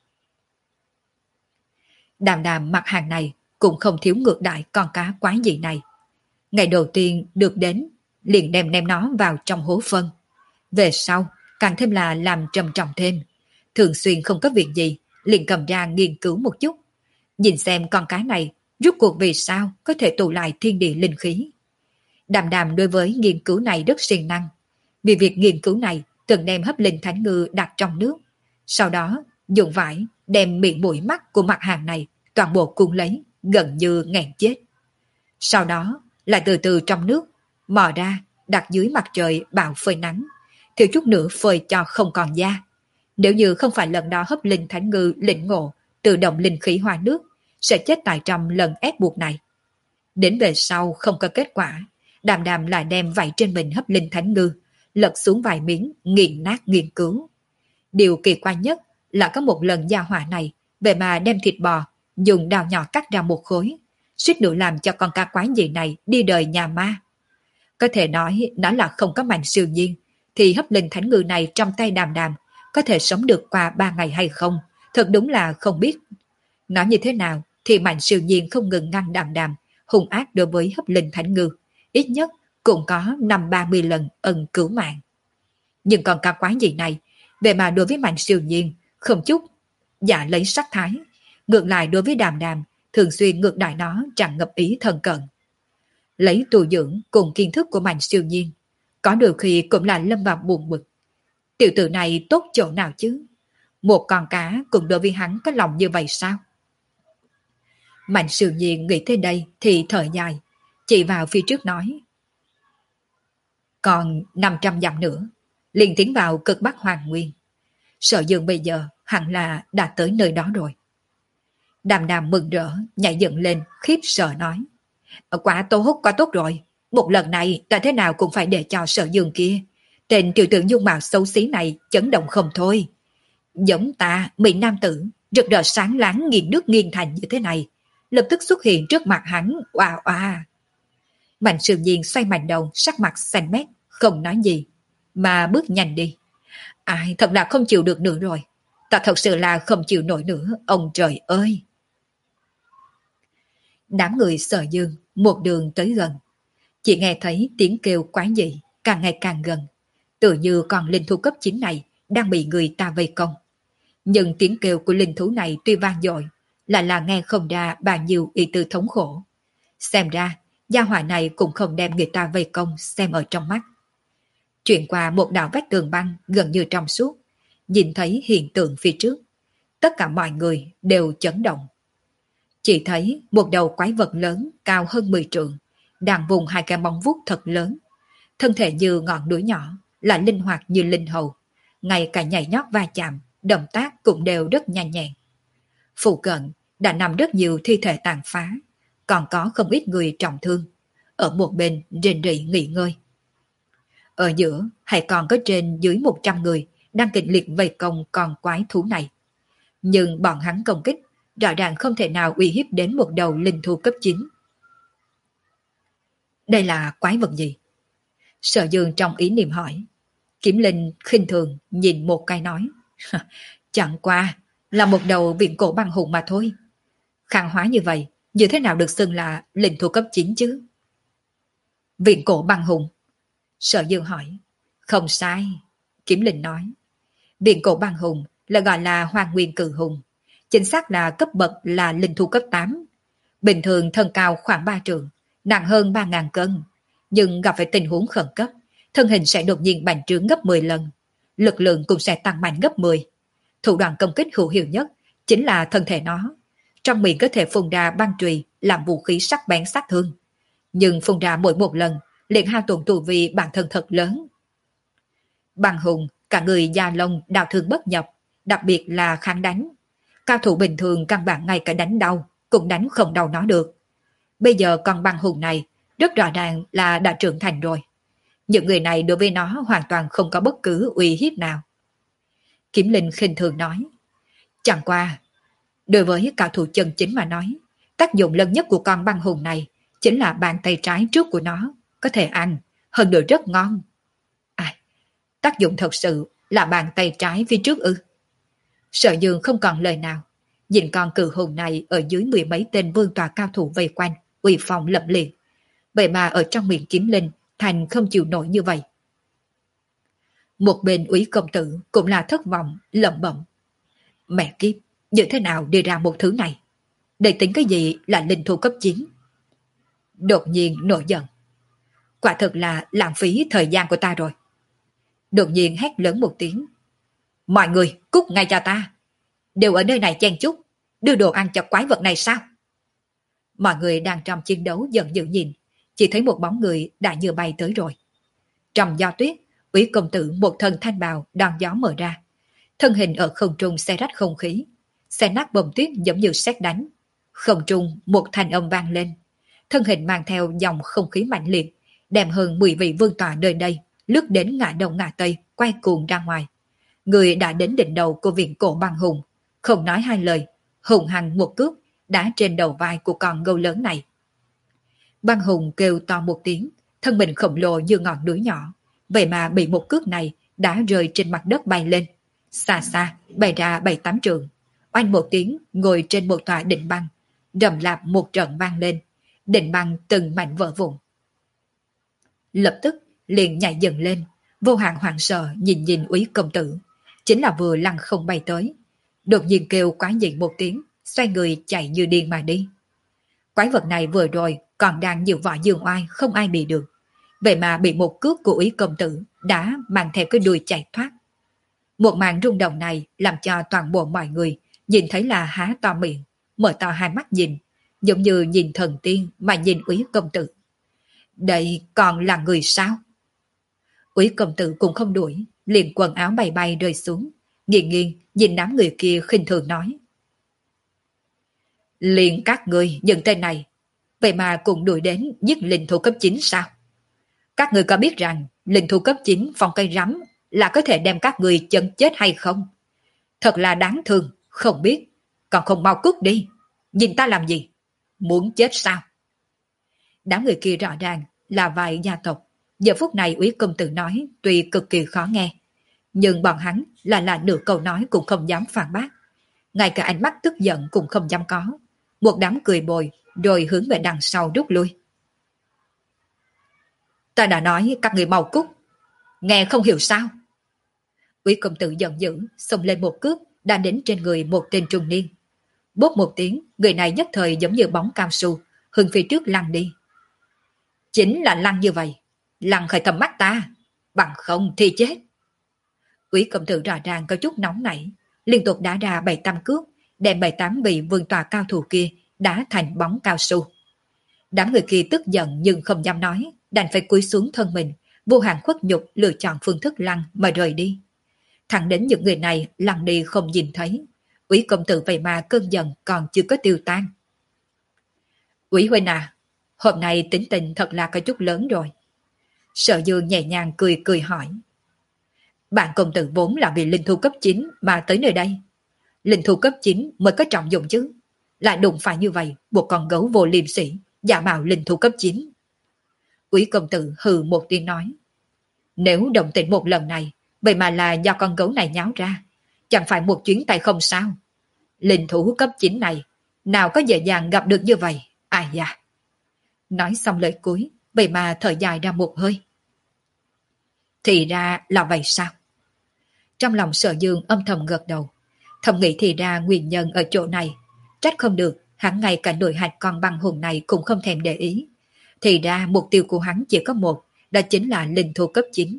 Đàm Đàm mặt hàng này cũng không thiếu ngược đại con cá quái dị này. Ngày đầu tiên được đến, liền đem đem nó vào trong hố phân. Về sau, càng thêm là làm trầm trọng thêm. Thường xuyên không có việc gì, liền cầm ra nghiên cứu một chút. Nhìn xem con cá này, rốt cuộc vì sao có thể tụ lại thiên địa linh khí. Đàm Đàm đối với nghiên cứu này rất siêng năng. Vì việc nghiên cứu này, từng đem hấp linh thánh ngư đặt trong nước. Sau đó, dùng vải đem miệng mũi mắt của mặt hàng này toàn bộ cuốn lấy, gần như nghẹn chết. Sau đó, lại từ từ trong nước, mò ra, đặt dưới mặt trời bạo phơi nắng, thiếu chút nữa phơi cho không còn da. Nếu như không phải lần đó hấp linh thánh ngư lĩnh ngộ, tự động linh khí hóa nước, sẽ chết tại trong lần ép buộc này. Đến về sau không có kết quả, Đàm Đàm lại đem vảy trên mình hấp linh thánh ngư, lật xuống vài miếng, nghiền nát nghiên cứu. Điều kỳ quái nhất là có một lần gia hỏa này, về mà đem thịt bò, dùng đào nhỏ cắt ra một khối, suýt nữa làm cho con cá quái gì này đi đời nhà ma. Có thể nói nó là không có Mạnh Siêu Nhiên, thì hấp linh thánh ngư này trong tay Đàm Đàm có thể sống được qua ba ngày hay không, thật đúng là không biết. Nói như thế nào thì Mạnh Siêu Nhiên không ngừng ngăn Đàm Đàm hung ác đối với hấp linh thánh ngư, ít nhất cũng có năm ba mươi lần ân cứu mạng. Nhưng còn cá quái gì này, về mà đối với Mạnh Siêu Nhiên không chút dạ lấy sắc thái, ngược lại đối với Đàm Đàm thường xuyên ngược đại nó tràn ngập ý thân cận. Lấy tu dưỡng cùng kiến thức của Mạnh Siêu Nhiên, có đôi khi cũng là lâm vào buồn bực. Tiểu tử này tốt chỗ nào chứ? Một con cá cũng đối với hắn có lòng như vậy sao? Mạnh Siêu Nhiên nghĩ tới đây thì thở dài, chỉ vào phía trước nói. Còn năm trăm dặm nữa, liền tiến vào cực Bắc Hoàng Nguyên. Sở Dương bây giờ hẳn là đã tới nơi đó rồi. Đàm Đàm mừng rỡ, nhảy dựng lên, khiếp sợ nói. Quá tốt, quá tốt rồi. Một lần này ta thế nào cũng phải để cho Sở Dương kia, tên tiểu tử dung mạo xấu xí này chấn động không thôi. Giống ta, mỹ nam tử, rực rỡ sáng láng nghiền nước nghiền thành như thế này, lập tức xuất hiện trước mặt hắn, oa oa. Mạnh Siêu Nhiên xoay mạnh đầu, sắc mặt xanh mét, không nói gì, mà bước nhanh đi. Ai, thật là không chịu được nữa rồi. Ta thật sự là không chịu nổi nữa, ông trời ơi. Đám người Sở Dương một đường tới gần, chỉ nghe thấy tiếng kêu quái dị, càng ngày càng gần, tự như con linh thú cấp chín này đang bị người ta vây công. Nhưng tiếng kêu của linh thú này tuy vang dội, lại là nghe không ra bao nhiêu ý tư thống khổ. Xem ra, gia hỏa này cũng không đem người ta vây công xem ở trong mắt. Chuyển qua một đạo vách tường băng gần như trong suốt, nhìn thấy hiện tượng phía trước. Tất cả mọi người đều chấn động. Chỉ thấy một đầu quái vật lớn cao hơn mười trượng, đang vùng hai cái móng vuốt thật lớn. Thân thể như ngọn núi nhỏ, lại linh hoạt như linh hầu. Ngay cả nhảy nhót va chạm, động tác cũng đều rất nhanh nhẹn. Phụ cận đã nằm rất nhiều thi thể tàn phá, còn có không ít người trọng thương. Ở một bên rền rỉ nghỉ ngơi. Ở giữa hay còn có trên dưới một trăm người đang kịch liệt vây công con quái thú này. Nhưng bọn hắn công kích rõ ràng không thể nào uy hiếp đến một đầu linh thú cấp chín. Đây là quái vật gì? Sở Dương trong ý niệm hỏi. Kiếm Linh khinh thường nhìn một cái nói. Chẳng qua là một đầu viện cổ băng hùng mà thôi. Khang hóa như vậy, như thế nào được xưng là linh thú cấp chín chứ? Viện cổ băng hùng. Sở Dương hỏi. Không sai. Kiếm Linh nói. Viện cổ băng hùng là gọi là Hoàng Nguyên Cự Hùng. Chính xác là cấp bậc là linh thú cấp tám. Bình thường thân cao khoảng ba trượng, nặng hơn ba ngàn cân. Nhưng gặp phải tình huống khẩn cấp, thân hình sẽ đột nhiên bành trướng gấp mười lần. Lực lượng cũng sẽ tăng mạnh gấp mười. Thủ đoạn công kích hữu hiệu nhất chính là thân thể nó. Trong miệng có thể phun ra băng chùy làm vũ khí sắc bén sát thương. Nhưng phun ra mỗi một lần liền hao tổn tu vi bản thân thật lớn. Băng hùng, cả người da lông đau thương bất nhập, đặc biệt là kháng đánh. Cao thủ bình thường căn bản ngay cả đánh đau cũng đánh không đau nó được. Bây giờ con băng hùng này rất rõ ràng là đã trưởng thành rồi. Những người này đối với nó hoàn toàn không có bất cứ uy hiếp nào. Kiếm Linh khinh thường nói. Chẳng qua, đối với cao thủ chân chính mà nói, tác dụng lớn nhất của con băng hùng này chính là bàn tay trái trước của nó, có thể ăn, hơn nữa rất ngon. À, tác dụng thật sự là bàn tay trái phía trước ư? Sở Dương không còn lời nào, nhìn con cự hùng này ở dưới mười mấy tên vương tòa cao thủ vây quanh, uy phong lẫm liệt. Vậy mà ở trong miệng Kiếm Linh thành không chịu nổi như vậy. Một bên Úy công tử cũng là thất vọng, lẩm bẩm. Mẹ kiếp, như thế nào đưa ra một thứ này? Đây tính cái gì là linh thú cấp chín? Đột nhiên nổi giận. Quả thực là lãng phí thời gian của ta rồi. Đột nhiên hét lớn một tiếng. Mọi người cút ngay cho ta. Đều ở nơi này chen chúc, đưa đồ ăn cho quái vật này sao? Mọi người đang trong chiến đấu giận dữ nhìn, chỉ thấy một bóng người đã như bay tới rồi. Trong gió tuyết, Úy công tử một thân thanh bào đón gió mở ra. Thân hình ở không trung xé rách không khí, xé nát bông tuyết giống như sét đánh. Không trung một thanh âm vang lên. Thân hình mang theo dòng không khí mạnh liệt, đem hơn mười vị vương tọa nơi đây, lướt đến ngã đông ngã tây, quay cuồng ra ngoài. Người đã đến đỉnh đầu của viện cổ băng hùng, không nói hai lời, hùng hăng một cước đá trên đầu vai của con gâu lớn này. Băng hùng kêu to một tiếng, thân mình khổng lồ như ngọn núi nhỏ, vậy mà bị một cước này đã rơi trên mặt đất bay lên, xa xa bay ra bảy tám trượng, oanh một tiếng ngồi trên một tòa đỉnh băng, rầm rạp một trận vang lên, đỉnh băng từng mảnh vỡ vụn. Lập tức liền nhảy dần lên, vô hạn hoảng sợ nhìn nhìn Úy công tử, chính là vừa lăn không bay tới, đột nhiên kêu quái dị một tiếng, xoay người chạy như điên mà đi. Quái vật này vừa rồi còn đang nhiều võ dương oai không ai bị được, vậy mà bị một cước của Úy công tử đã mang theo cái đuôi chạy thoát. Một màn rung động này làm cho toàn bộ mọi người nhìn thấy là há to miệng, mở to hai mắt nhìn, giống như nhìn thần tiên mà nhìn Úy công tử. Đây còn là người sao? Úy công tử cũng không đuổi, liền quần áo bay bay rơi xuống, nghiêng nghiêng nhìn đám người kia khinh thường nói. Liền các người những tên này, vậy mà cũng đuổi đến giết linh thú cấp chín sao? Các người có biết rằng linh thú cấp chín phong cây rắm là có thể đem các người chân chết hay không? Thật là đáng thương, không biết, còn không mau cút đi, nhìn ta làm gì? Muốn chết sao? Đám người kia rõ ràng là vài gia tộc, giờ phút này Úy công tử nói tuy cực kỳ khó nghe, nhưng bọn hắn là là nửa câu nói cũng không dám phản bác, ngay cả ánh mắt tức giận cũng không dám có, một đám cười bồi rồi hướng về đằng sau rút lui. Ta đã nói các người mau cút, nghe không hiểu sao? Quý công tử giận dữ, xông lên một cước, đã đến trên người một tên trung niên. Bốp một tiếng, người này nhất thời giống như bóng cao su, hướng phía trước lăn đi. Chính là lăn như vậy, lăn khỏi tầm mắt ta, bằng không thì chết. Quý công tử rõ ràng có chút nóng nảy, liên tục đá ra bảy tám cước, đem bảy tám vị vương tòa cao thủ kia đá thành bóng cao su. Đám người kia tức giận nhưng không dám nói, đành phải cúi xuống thân mình, vô hạn khuất nhục lựa chọn phương thức lăn mà rời đi. Thẳng đến những người này lăn đi không nhìn thấy, Quý công tử vậy mà cơn giận còn chưa có tiêu tan. Quý huynh à, hôm nay tính tình thật là có chút lớn rồi. Sở Dương nhẹ nhàng cười cười hỏi. Bạn công tử vốn là vì linh thu cấp chín mà tới nơi đây. Linh thu cấp chín mới có trọng dụng chứ. Lại đụng phải như vậy, một con gấu vô liêm sỉ, giả mạo linh thu cấp chín. Quý công tử hừ một tiếng nói. Nếu động tình một lần này, vậy mà là do con gấu này nháo ra, chẳng phải một chuyến tay không sao. Linh thú cấp chín này, nào có dễ dàng gặp được như vậy, ai da. Nói xong lời cuối, vậy mà thở dài ra một hơi. Thì ra là vậy sao? Trong lòng Sở Dương âm thầm gật đầu, thầm nghĩ thì ra nguyên nhân ở chỗ này, trách không được, hắn ngay cả nội hạch con băng hùng này cũng không thèm để ý. Thì ra mục tiêu của hắn chỉ có một, đó chính là linh thú cấp chín.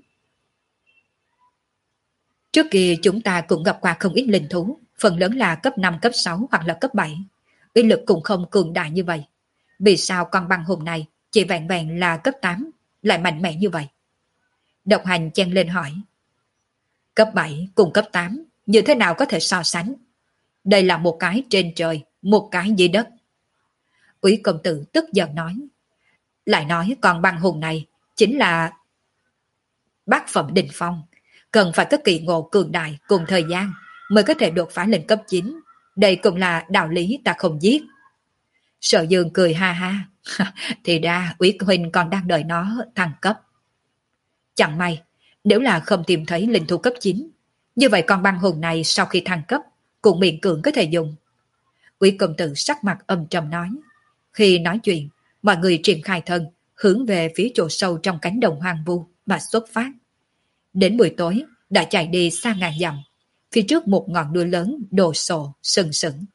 Trước kia chúng ta cũng gặp qua không ít linh thú, phần lớn là cấp năm, cấp sáu hoặc là cấp bảy. Uy lực cũng không cường đại như vậy. Vì sao con băng hùng này chỉ vẹn vẹn là cấp tám, lại mạnh mẽ như vậy? Độc Hành chen lên hỏi. Cấp bảy cùng cấp tám, như thế nào có thể so sánh? Đây là một cái trên trời, một cái dưới đất. Úy công tử tức giận nói. Lại nói con băng hùng này chính là bát phẩm đỉnh phong, cần phải có kỳ ngộ cường đại cùng thời gian mới có thể đột phá lên cấp chín. Đây cũng là đạo lý ta không giết. Sở Dương cười ha ha. Thì ra Úy huynh còn đang đợi nó thăng cấp. Chẳng may, nếu là không tìm thấy linh thú cấp chín, như vậy con băng hùng này sau khi thăng cấp cũng miễn cưỡng có thể dùng. Úy công tử sắc mặt âm trầm nói. Khi nói chuyện, mọi người triển khai thân, hướng về phía chỗ sâu trong cánh đồng hoang vu mà xuất phát. Đến buổi tối, đã chạy đi xa ngàn dặm, phía trước một ngọn núi lớn đồ sộ, sừng sững.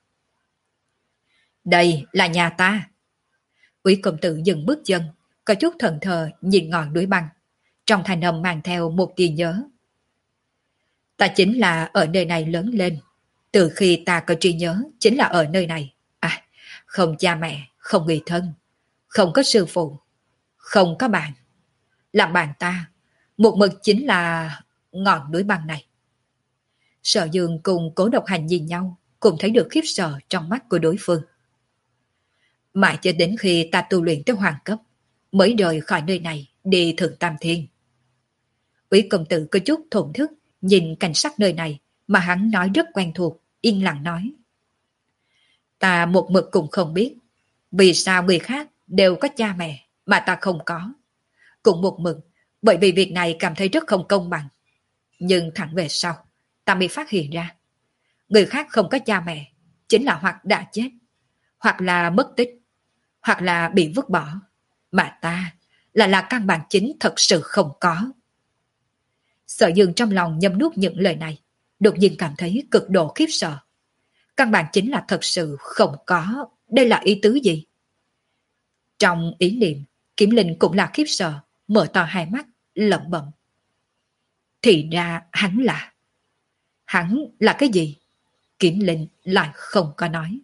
Đây là nhà ta. Úy công tử dừng bước chân, có chút thẫn thờ nhìn ngọn núi băng, trong thanh âm mang theo một tia nhớ. Ta chính là ở nơi này lớn lên, từ khi ta có trí nhớ chính là ở nơi này. À, không cha mẹ, không người thân, không có sư phụ, không có bạn. Làm bạn ta, một mực chính là ngọn núi băng này. Sở Dương cùng Cố Độc Hành nhìn nhau, cùng thấy được khiếp sợ trong mắt của đối phương. Mãi cho đến khi ta tu luyện tới hoàng cấp, mới rời khỏi nơi này đi Thượng Tam Thiên. Úy công tử có chút thổn thức nhìn cảnh sắc nơi này mà hắn nói rất quen thuộc, yên lặng nói. Ta một mực cũng không biết, vì sao người khác đều có cha mẹ mà ta không có. Cũng một mực, bởi vì việc này cảm thấy rất không công bằng. Nhưng thẳng về sau, ta mới phát hiện ra, người khác không có cha mẹ, chính là hoặc đã chết, hoặc là mất tích, hoặc là bị vứt bỏ, mà ta là là căn bản chính thật sự không có. Sở Dương trong lòng nhâm nuốt những lời này, đột nhiên cảm thấy cực độ khiếp sợ. Căn bản chính là thật sự không có, đây là ý tứ gì? Trong ý niệm, Kiếm Linh cũng là khiếp sợ, mở to hai mắt, lẩm bẩm. Thì ra hắn là... Hắn là cái gì? Kiếm Linh lại không có nói.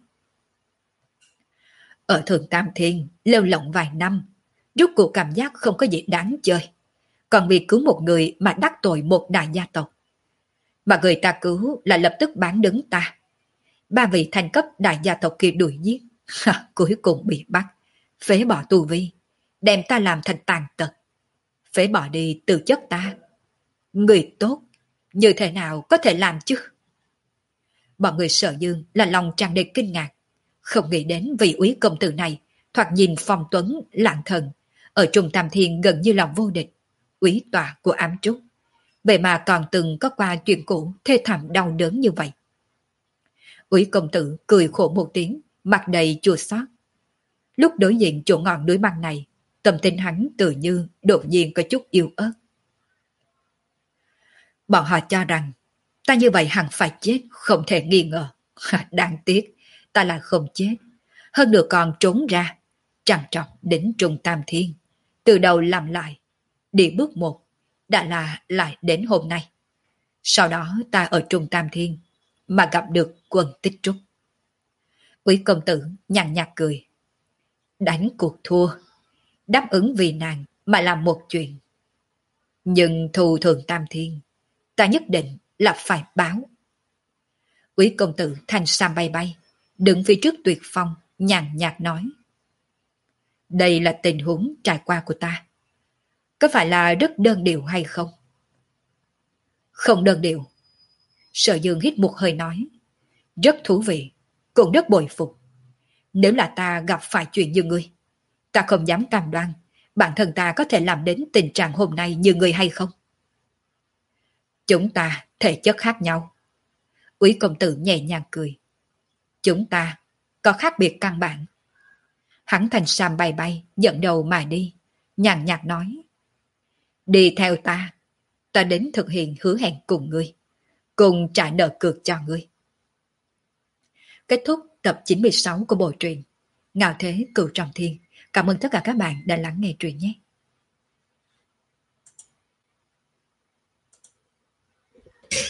Ở Thượng Tam Thiên, lêu lỏng vài năm, rốt cuộc cảm giác không có gì đáng chơi. Còn vì cứu một người mà đắc tội một đại gia tộc. Mà người ta cứu là lập tức bán đứng ta. Ba vị thành cấp đại gia tộc kia đuổi giết. Cuối cùng bị bắt, phế bỏ tu vi, đem ta làm thành tàn tật. Phế bỏ đi từ chất ta. Người tốt, như thế nào có thể làm chứ? Bọn người Sở Dương là lòng tràn đầy kinh ngạc. Không nghĩ đến vị úy công tử này, thoạt nhìn phong tuấn, lạng thần, ở Trung Tam Thiên gần như là vô địch, úy tọa của ám trúc. Vậy mà còn từng có qua chuyện cũ thê thảm đau đớn như vậy. Úy công tử cười khổ một tiếng, mặt đầy chua xót. Lúc đối diện chỗ ngọn núi băng này, Tâm tình hắn tự như đột nhiên có chút yếu ớt. Bọn họ cho rằng ta như vậy hẳn phải chết, không thể nghi ngờ. Đáng tiếc, ta là không chết. Hơn nữa còn trốn ra, trằn trọc đến Trung Tam Thiên. Từ đầu làm lại, đi bước một, đã là lại đến hôm nay. Sau đó ta ở Trung Tam Thiên, mà gặp được Quân Tích Trúc. Quý công tử nhàn nhạt cười. Đánh cuộc thua, đáp ứng vì nàng mà làm một chuyện. Nhưng thù thường Tam Thiên, ta nhất định là phải báo. Quý công tử thanh sam bay bay, đứng phía trước Tuyệt Phong, nhàn nhạt nói. Đây là tình huống trải qua của ta. Có phải là rất đơn điệu hay không? Không đơn điệu. Sở Dương hít một hơi nói. Rất thú vị, cũng rất bội phục. Nếu là ta gặp phải chuyện như ngươi, ta không dám cam đoan bản thân ta có thể làm đến tình trạng hôm nay như ngươi hay không. Chúng ta thể chất khác nhau. Úy công tử nhẹ nhàng cười. Chúng ta có khác biệt căn bản. Hắn thành sam bay bay, dẫn đầu mà đi, nhàn nhạt nói. Đi theo ta, ta đến thực hiện hứa hẹn cùng ngươi, cùng trả nợ cược cho ngươi. Kết thúc tập chín mươi sáu của bộ truyện Ngạo Thế Cửu Trọng Thiên. Cảm ơn tất cả các bạn đã lắng nghe truyện nhé.